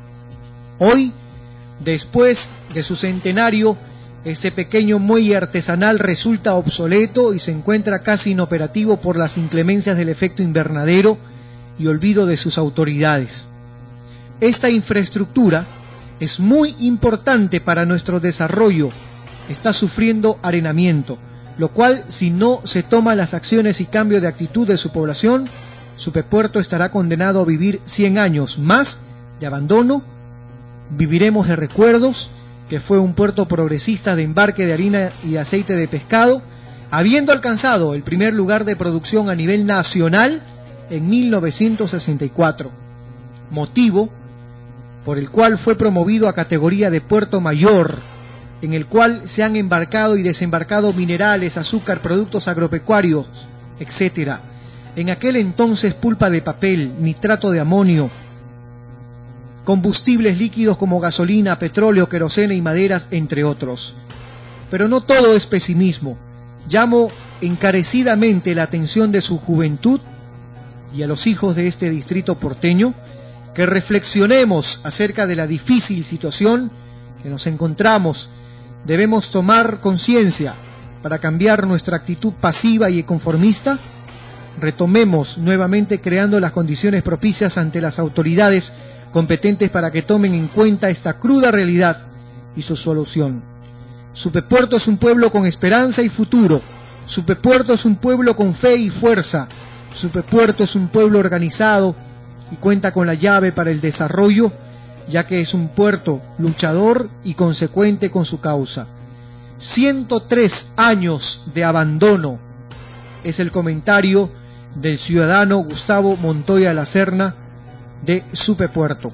Hoy, después de su centenario, este pequeño muelle artesanal resulta obsoleto y se encuentra casi inoperativo por las inclemencias del efecto invernadero y olvido de sus autoridades. Esta infraestructura es muy importante para nuestro desarrollo, está sufriendo arenamiento, lo cual, si no se toman las acciones y cambio de actitud de su población, Supepuerto estará condenado a vivir cien años más de abandono. Viviremos de recuerdos que fue un puerto progresista de embarque de harina y aceite de pescado, habiendo alcanzado el primer lugar de producción a nivel nacional en mil novecientos sesenta y cuatro, motivo por el cual fue promovido a categoría de puerto mayor, en el cual se han embarcado y desembarcado minerales, azúcar, productos agropecuarios, etcétera. En aquel entonces pulpa de papel, nitrato de amonio, combustibles líquidos como gasolina, petróleo, queroseno y maderas, entre otros. Pero no todo es pesimismo. Llamo encarecidamente la atención de su juventud y a los hijos de este distrito porteño que reflexionemos acerca de la difícil situación que nos encontramos. Debemos tomar conciencia para cambiar nuestra actitud pasiva y conformista. Retomemos nuevamente creando las condiciones propicias ante las autoridades competentes para que tomen en cuenta esta cruda realidad y su solución. Supepuerto es un pueblo con esperanza y futuro. Supepuerto es un pueblo con fe y fuerza. Supepuerto es un pueblo organizado y cuenta con la llave para el desarrollo, ya que es un puerto luchador y consecuente con su causa. ciento tres años de abandono es el comentario del ciudadano Gustavo Montoya La Serna de Supepuerto.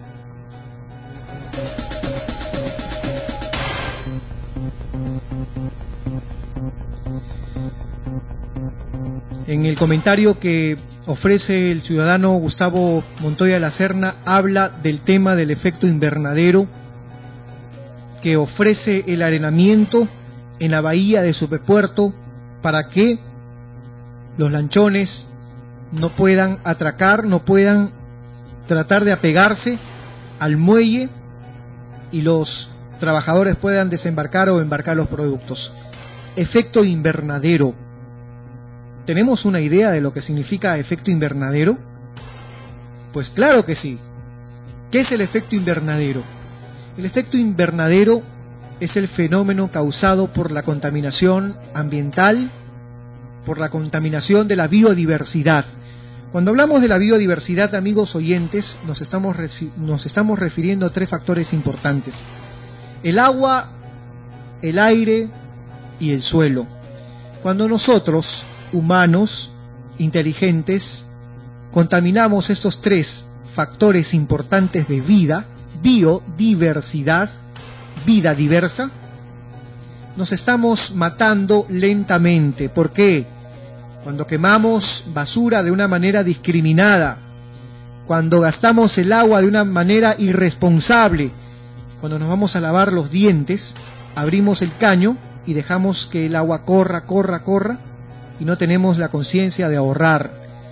En el comentario que ofrece el ciudadano Gustavo Montoya La Serna, habla del tema del efecto invernadero que ofrece el arenamiento en la bahía de Supepuerto para que los lanchones no puedan atracar, no puedan tratar de apegarse al muelle y los trabajadores puedan desembarcar o embarcar los productos. Efecto invernadero. ¿Tenemos una idea de lo que significa efecto invernadero? Pues claro que sí. ¿Qué es el efecto invernadero? El efecto invernadero es el fenómeno causado por la contaminación ambiental, por la contaminación de la biodiversidad. Cuando hablamos de la biodiversidad, amigos oyentes, nos estamos, nos estamos refiriendo a tres factores importantes: el agua, el aire y el suelo. Cuando nosotros, humanos, inteligentes, contaminamos estos tres factores importantes de vida, biodiversidad, vida diversa, nos estamos matando lentamente. ¿Por qué? Cuando quemamos basura de una manera discriminada, cuando gastamos el agua de una manera irresponsable, cuando nos vamos a lavar los dientes, abrimos el caño y dejamos que el agua corra, corra, corra, y no tenemos la conciencia de ahorrar.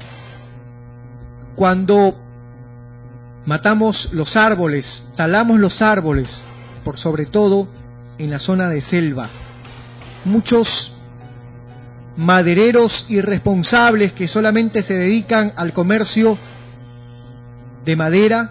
Cuando matamos los árboles, talamos los árboles, por sobre todo en la zona de selva. Muchos madereros irresponsables que solamente se dedican al comercio de madera,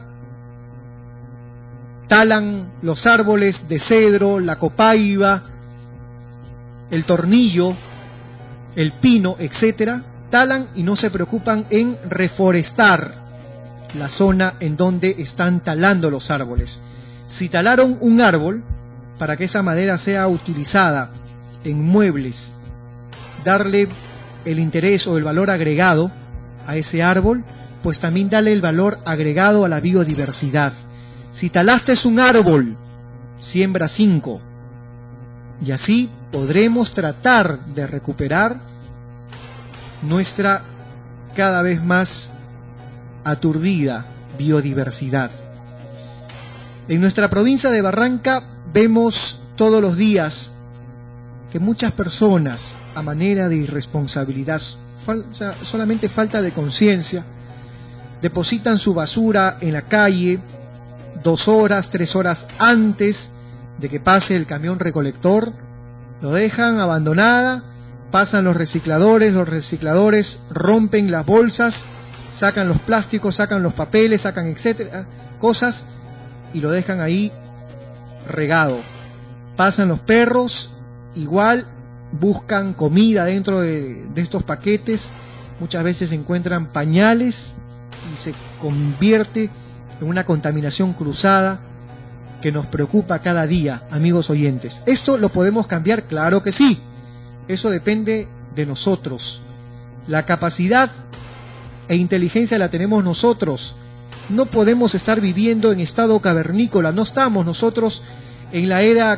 talan los árboles de cedro, la copaiba, el tornillo, el pino, etcétera, talan y no se preocupan en reforestar la zona en donde están talando los árboles. Si talaron un árbol, para que esa madera sea utilizada en muebles, darle el interés o el valor agregado a ese árbol, pues también dale el valor agregado a la biodiversidad. Si talaste un árbol, siembra cinco, y así podremos tratar de recuperar nuestra cada vez más aturdida biodiversidad. En nuestra provincia de Barranca vemos todos los días que muchas personas, a manera de irresponsabilidad, falsa, solamente falta de conciencia, depositan su basura en la calle dos horas, tres horas antes de que pase el camión recolector, lo dejan abandonada, pasan los recicladores, los recicladores rompen las bolsas, sacan los plásticos, sacan los papeles, sacan etcétera, cosas, y lo dejan ahí regado. Pasan los perros, igual buscan comida dentro de, de estos paquetes, muchas veces encuentran pañales y se convierte en una contaminación cruzada que nos preocupa cada día, amigos oyentes. ¿Esto lo podemos cambiar? Claro que sí. Eso depende de nosotros. La capacidad e inteligencia la tenemos nosotros. No podemos estar viviendo en estado cavernícola. No estamos nosotros en la era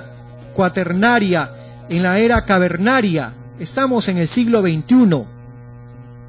cuaternaria, en la era cavernaria. Estamos en el siglo veintiuno.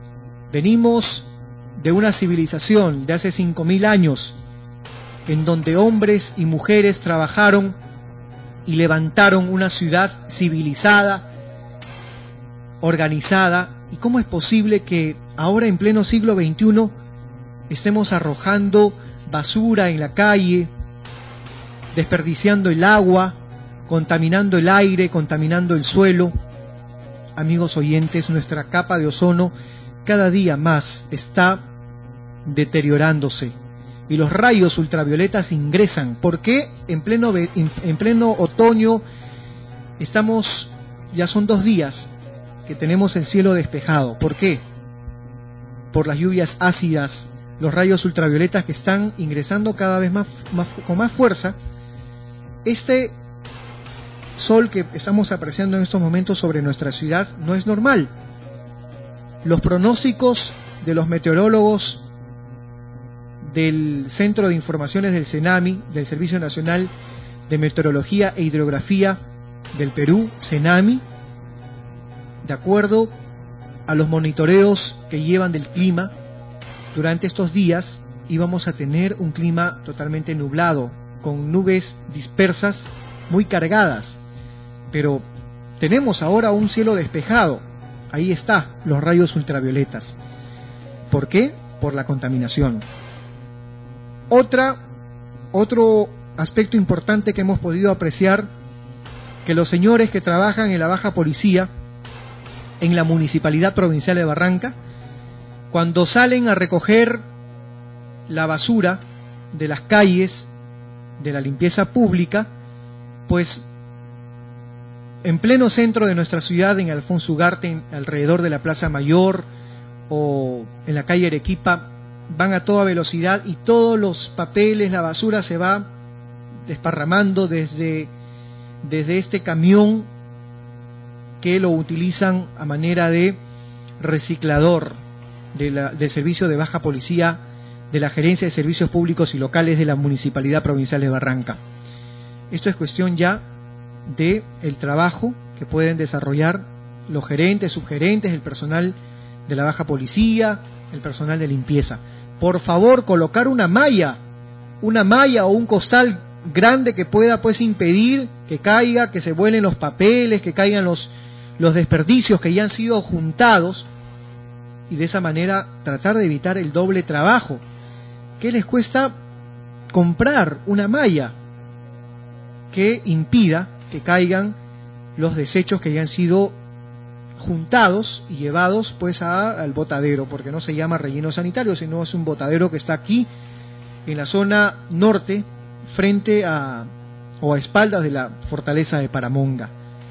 Venimos de una civilización de hace cinco mil años, en donde hombres y mujeres trabajaron y levantaron una ciudad civilizada, organizada. ¿Y cómo es posible que ahora en pleno siglo veintiuno estemos arrojando basura en la calle, desperdiciando el agua, contaminando el aire, contaminando el suelo? Amigos oyentes, nuestra capa de ozono cada día más está deteriorándose y los rayos ultravioletas ingresan. ¿Por qué en pleno, en pleno otoño estamos, ya son dos días que tenemos el cielo despejado? ¿Por qué? Por las lluvias ácidas, los rayos ultravioletas que están ingresando cada vez más, más con más fuerza. Este sol que estamos apreciando en estos momentos sobre nuestra ciudad no es normal. Los pronósticos de los meteorólogos del Centro de Informaciones del CENAMI, del Servicio Nacional de Meteorología e Hidrografía del Perú, CENAMI, de acuerdo a los monitoreos que llevan del clima, durante estos días íbamos a tener un clima totalmente nublado, con nubes dispersas muy cargadas, pero tenemos ahora un cielo despejado. Ahí está, los rayos ultravioletas. ¿Por qué? Por la contaminación. Otra, otro aspecto importante que hemos podido apreciar, que los señores que trabajan en la baja policía, en la Municipalidad Provincial de Barranca, cuando salen a recoger la basura de las calles, de la limpieza pública, pues en pleno centro de nuestra ciudad, en Alfonso Ugarte, alrededor de la Plaza Mayor o en la calle Arequipa, van a toda velocidad y todos los papeles, la basura se va desparramando desde, desde este camión que lo utilizan a manera de reciclador de la, del servicio de baja policía de la Gerencia de Servicios Públicos y Locales de la Municipalidad Provincial de Barranca. Esto es cuestión ya de el trabajo que pueden desarrollar los gerentes, subgerentes, el personal de la baja policía, el personal de limpieza. Por favor, colocar una malla, una malla o un costal grande que pueda pues impedir que caiga, que se vuelen los papeles, que caigan los, los desperdicios que ya han sido juntados, y de esa manera tratar de evitar el doble trabajo. ¿Qué les cuesta comprar una malla que impida que caigan los desechos que ya han sido juntados y llevados pues a, al botadero? Porque no se llama relleno sanitario, sino es un botadero que está aquí en la zona norte, frente a o a espaldas de la fortaleza de Paramonga.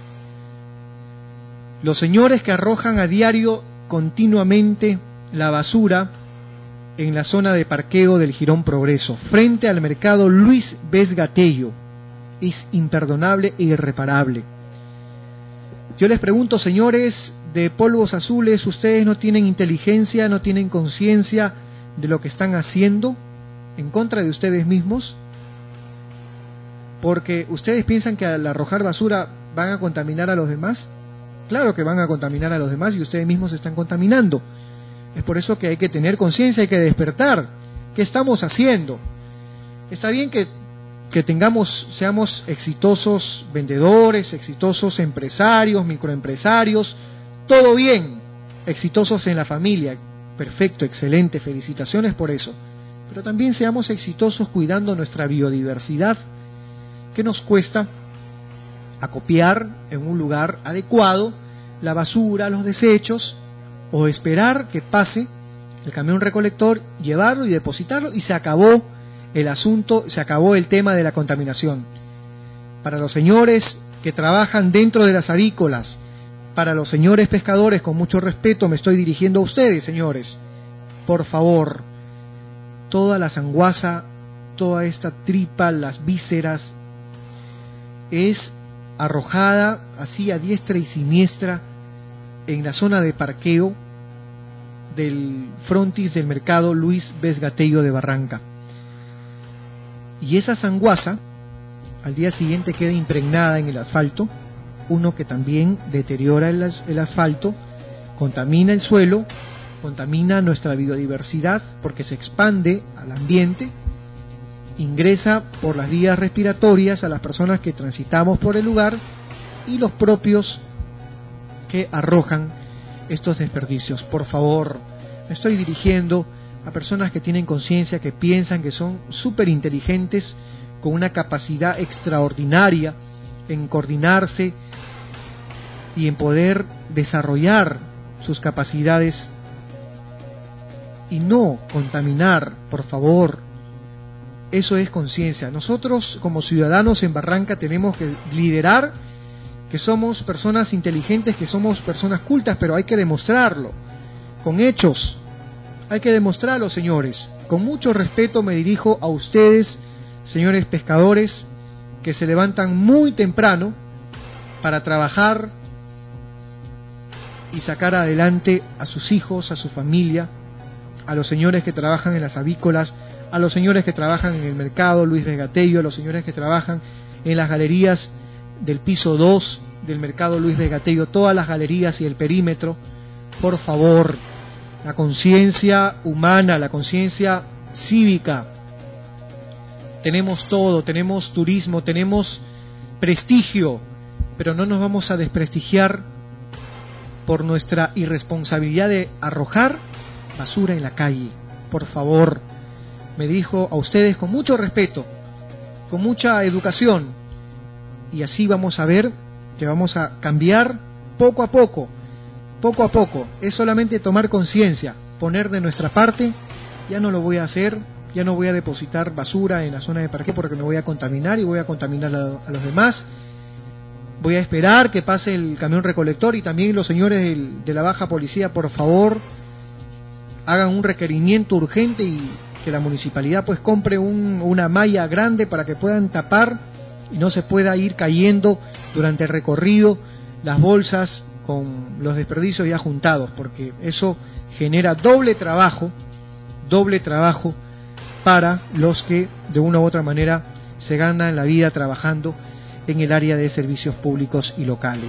Los señores que arrojan a diario continuamente la basura en la zona de parqueo del Jirón Progreso, frente al mercado Luis Vesgatello, es imperdonable e irreparable. Yo les pregunto, señores de polvos azules, ¿ustedes no tienen inteligencia, no tienen conciencia de lo que están haciendo en contra de ustedes mismos? Porque ustedes piensan que al arrojar basura van a contaminar a los demás. Claro que van a contaminar a los demás y ustedes mismos se están contaminando. Es por eso que hay que tener conciencia, hay que despertar. ¿Qué estamos haciendo? Está bien que, que tengamos, seamos exitosos vendedores, exitosos empresarios, microempresarios, todo bien, exitosos en la familia, perfecto, excelente, felicitaciones por eso. Pero también seamos exitosos cuidando nuestra biodiversidad. ¿Qué nos cuesta acopiar en un lugar adecuado la basura, los desechos, o esperar que pase el camión recolector, llevarlo y depositarlo, y se acabó el asunto, se acabó el tema de la contaminación? Para los señores que trabajan dentro de las avícolas, para los señores pescadores, con mucho respeto me estoy dirigiendo a ustedes, señores, por favor, toda la sanguaza, toda esta tripa, las vísceras, es arrojada así a diestra y siniestra en la zona de parqueo del frontis del mercado Luis Vesgatello de Barranca. Y esa sanguaza al día siguiente queda impregnada en el asfalto, uno que también deteriora el, as el asfalto, contamina el suelo contamina nuestra biodiversidad porque se expande al ambiente, ingresa por las vías respiratorias a las personas que transitamos por el lugar y los propios que arrojan estos desperdicios. Por favor, me estoy dirigiendo a personas que tienen conciencia, que piensan que son súper inteligentes, con una capacidad extraordinaria en coordinarse y en poder desarrollar sus capacidades y no contaminar, por favor. Eso es conciencia. Nosotros como ciudadanos en Barranca tenemos que liderar que somos personas inteligentes, que somos personas cultas, pero hay que demostrarlo con hechos. Hay que demostrarlo, señores. Con mucho respeto me dirijo a ustedes, señores pescadores, que se levantan muy temprano para trabajar y sacar adelante a sus hijos, a su familia, a los señores que trabajan en las avícolas, a los señores que trabajan en el mercado Luis Vega Tello, a los señores que trabajan en las galerías del piso dos del mercado Luis Vega Tello, todas las galerías y el perímetro. Por favor, la conciencia humana, la conciencia cívica. Tenemos todo, tenemos turismo, tenemos prestigio, pero no nos vamos a desprestigiar por nuestra irresponsabilidad de arrojar basura en la calle. Por favor, me dirijo a ustedes con mucho respeto, con mucha educación, y así vamos a ver que vamos a cambiar poco a poco, poco a poco. Es solamente tomar conciencia, poner de nuestra parte. Ya no lo voy a hacer, ya no voy a depositar basura en la zona de parqueo porque me voy a contaminar y voy a contaminar a, a los demás. Voy a esperar que pase el camión recolector, y también los señores del, de la baja policía, por favor, hagan un requerimiento urgente y que la municipalidad pues compre un, una malla grande para que puedan tapar y no se pueda ir cayendo durante el recorrido las bolsas con los desperdicios ya juntados, porque eso genera doble trabajo, doble trabajo para los que de una u otra manera se ganan la vida trabajando en el área de servicios públicos y locales.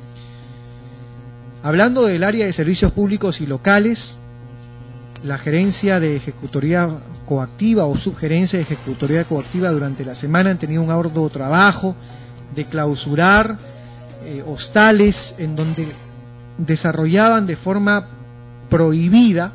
Hablando del área de servicios públicos y locales, la gerencia de ejecutoría coactiva o subgerencia de ejecutoría coactiva durante la semana han tenido un arduo trabajo de clausurar eh, hostales en donde desarrollaban de forma prohibida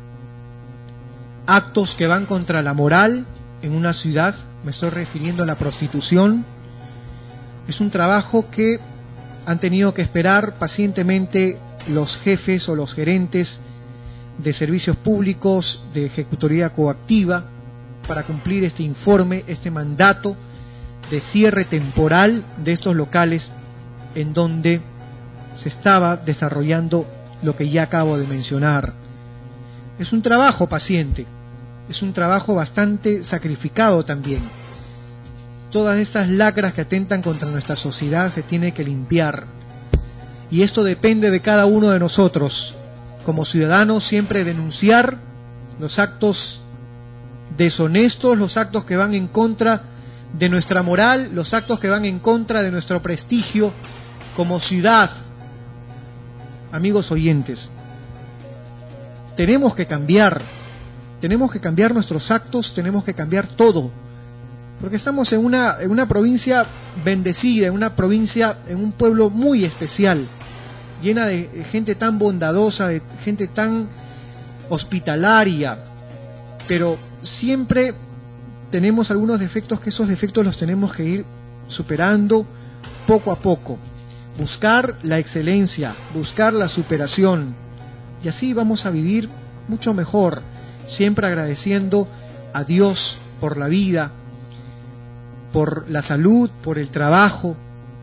actos que van contra la moral en una ciudad. Me estoy refiriendo a la prostitución. Es un trabajo que han tenido que esperar pacientemente los jefes o los gerentes de servicios públicos de ejecutoría coactiva para cumplir este informe, este mandato de cierre temporal de estos locales en donde se estaba desarrollando lo que ya acabo de mencionar. Es un trabajo paciente, es un trabajo bastante sacrificado también. Todas estas lacras que atentan contra nuestra sociedad se tiene que limpiar, y esto depende de cada uno de nosotros. Como ciudadanos, siempre denunciar los actos deshonestos, los actos que van en contra de nuestra moral, los actos que van en contra de nuestro prestigio como ciudad. Amigos oyentes, tenemos que cambiar, tenemos que cambiar nuestros actos, tenemos que cambiar todo, porque estamos en una, en una provincia bendecida, en una provincia, en un pueblo muy especial, llena de gente tan bondadosa, de gente tan hospitalaria, pero siempre tenemos algunos defectos, que esos defectos los tenemos que ir superando poco a poco, buscar la excelencia, buscar la superación, y así vamos a vivir mucho mejor, siempre agradeciendo a Dios por la vida, por la salud, por el trabajo,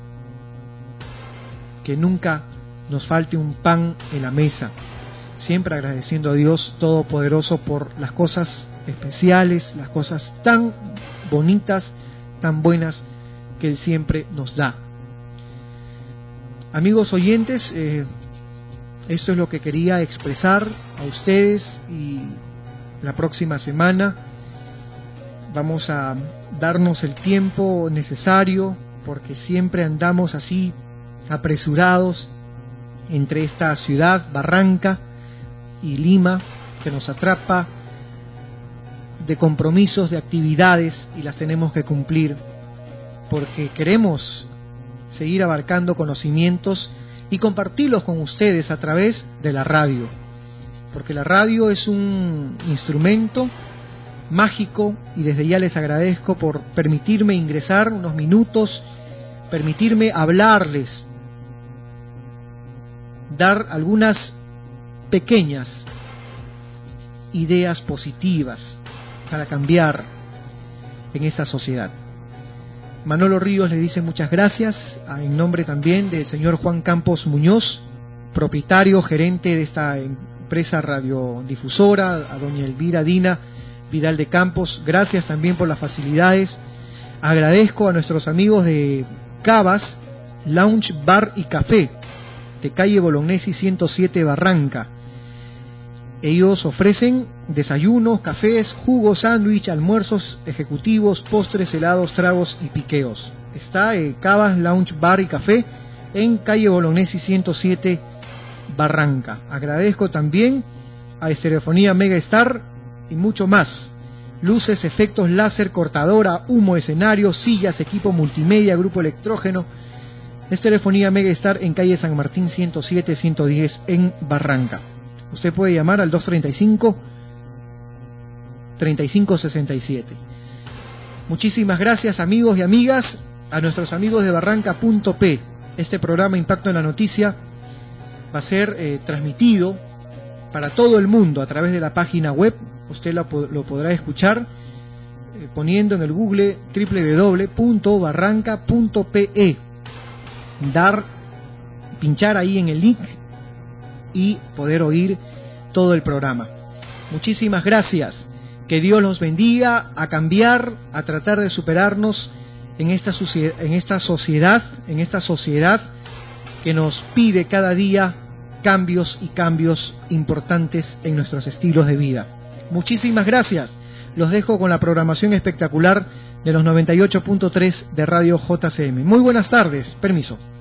que nunca nos falte un pan en la mesa, siempre agradeciendo a Dios Todopoderoso por las cosas especiales, las cosas tan bonitas, tan buenas que Él siempre nos da. Amigos oyentes, eh, esto es lo que quería expresar a ustedes, y la próxima semana vamos a darnos el tiempo necesario, porque siempre andamos así apresurados entre esta ciudad, Barranca, y Lima, que nos atrapa de compromisos, de actividades, y las tenemos que cumplir porque queremos seguir abarcando conocimientos y compartirlos con ustedes a través de la radio, porque la radio es un instrumento mágico, y desde ya les agradezco por permitirme ingresar unos minutos, permitirme hablarles, dar algunas pequeñas ideas positivas para cambiar en esta sociedad. Manolo Ríos le dice muchas gracias, en nombre también del señor Juan Campos Muñoz, propietario, gerente de esta empresa radiodifusora, a doña Elvira Dina Vidal de Campos, gracias también por las facilidades. Agradezco a nuestros amigos de Cavas Lounge Bar y Café, de calle Bolognesi ciento siete, Barranca. Ellos ofrecen desayunos, cafés, jugos, sándwich, almuerzos ejecutivos, postres, helados, tragos y piqueos. Está eh, Cavas Lounge Bar y Café en calle Bolognesi ciento siete, Barranca. Agradezco también a Estereofonía Mega Star y mucho más. Luces, efectos láser, cortadora, humo, escenario, sillas, equipo multimedia, grupo electrógeno. Estereofonía Mega Star en calle San Martín ciento siete, ciento diez en Barranca. Usted puede llamar al dos treinta y cinco, treinta y cinco sesenta y siete. Muchísimas gracias, amigos y amigas, a nuestros amigos de Barranca punto p. Este programa Impacto en la Noticia va a ser eh, transmitido para todo el mundo a través de la página web. Usted lo, lo podrá escuchar eh, poniendo en el Google doble u doble u doble u punto barranca punto pe. Dar, pinchar ahí en el link y poder oír todo el programa. Muchísimas gracias. Que Dios los bendiga, a cambiar, a tratar de superarnos en esta sociedad, en esta sociedad, en esta sociedad que nos pide cada día cambios y cambios importantes en nuestros estilos de vida. Muchísimas gracias. Los dejo con la programación espectacular de los noventa y ocho punto tres de Radio J C M. Muy buenas tardes. Permiso.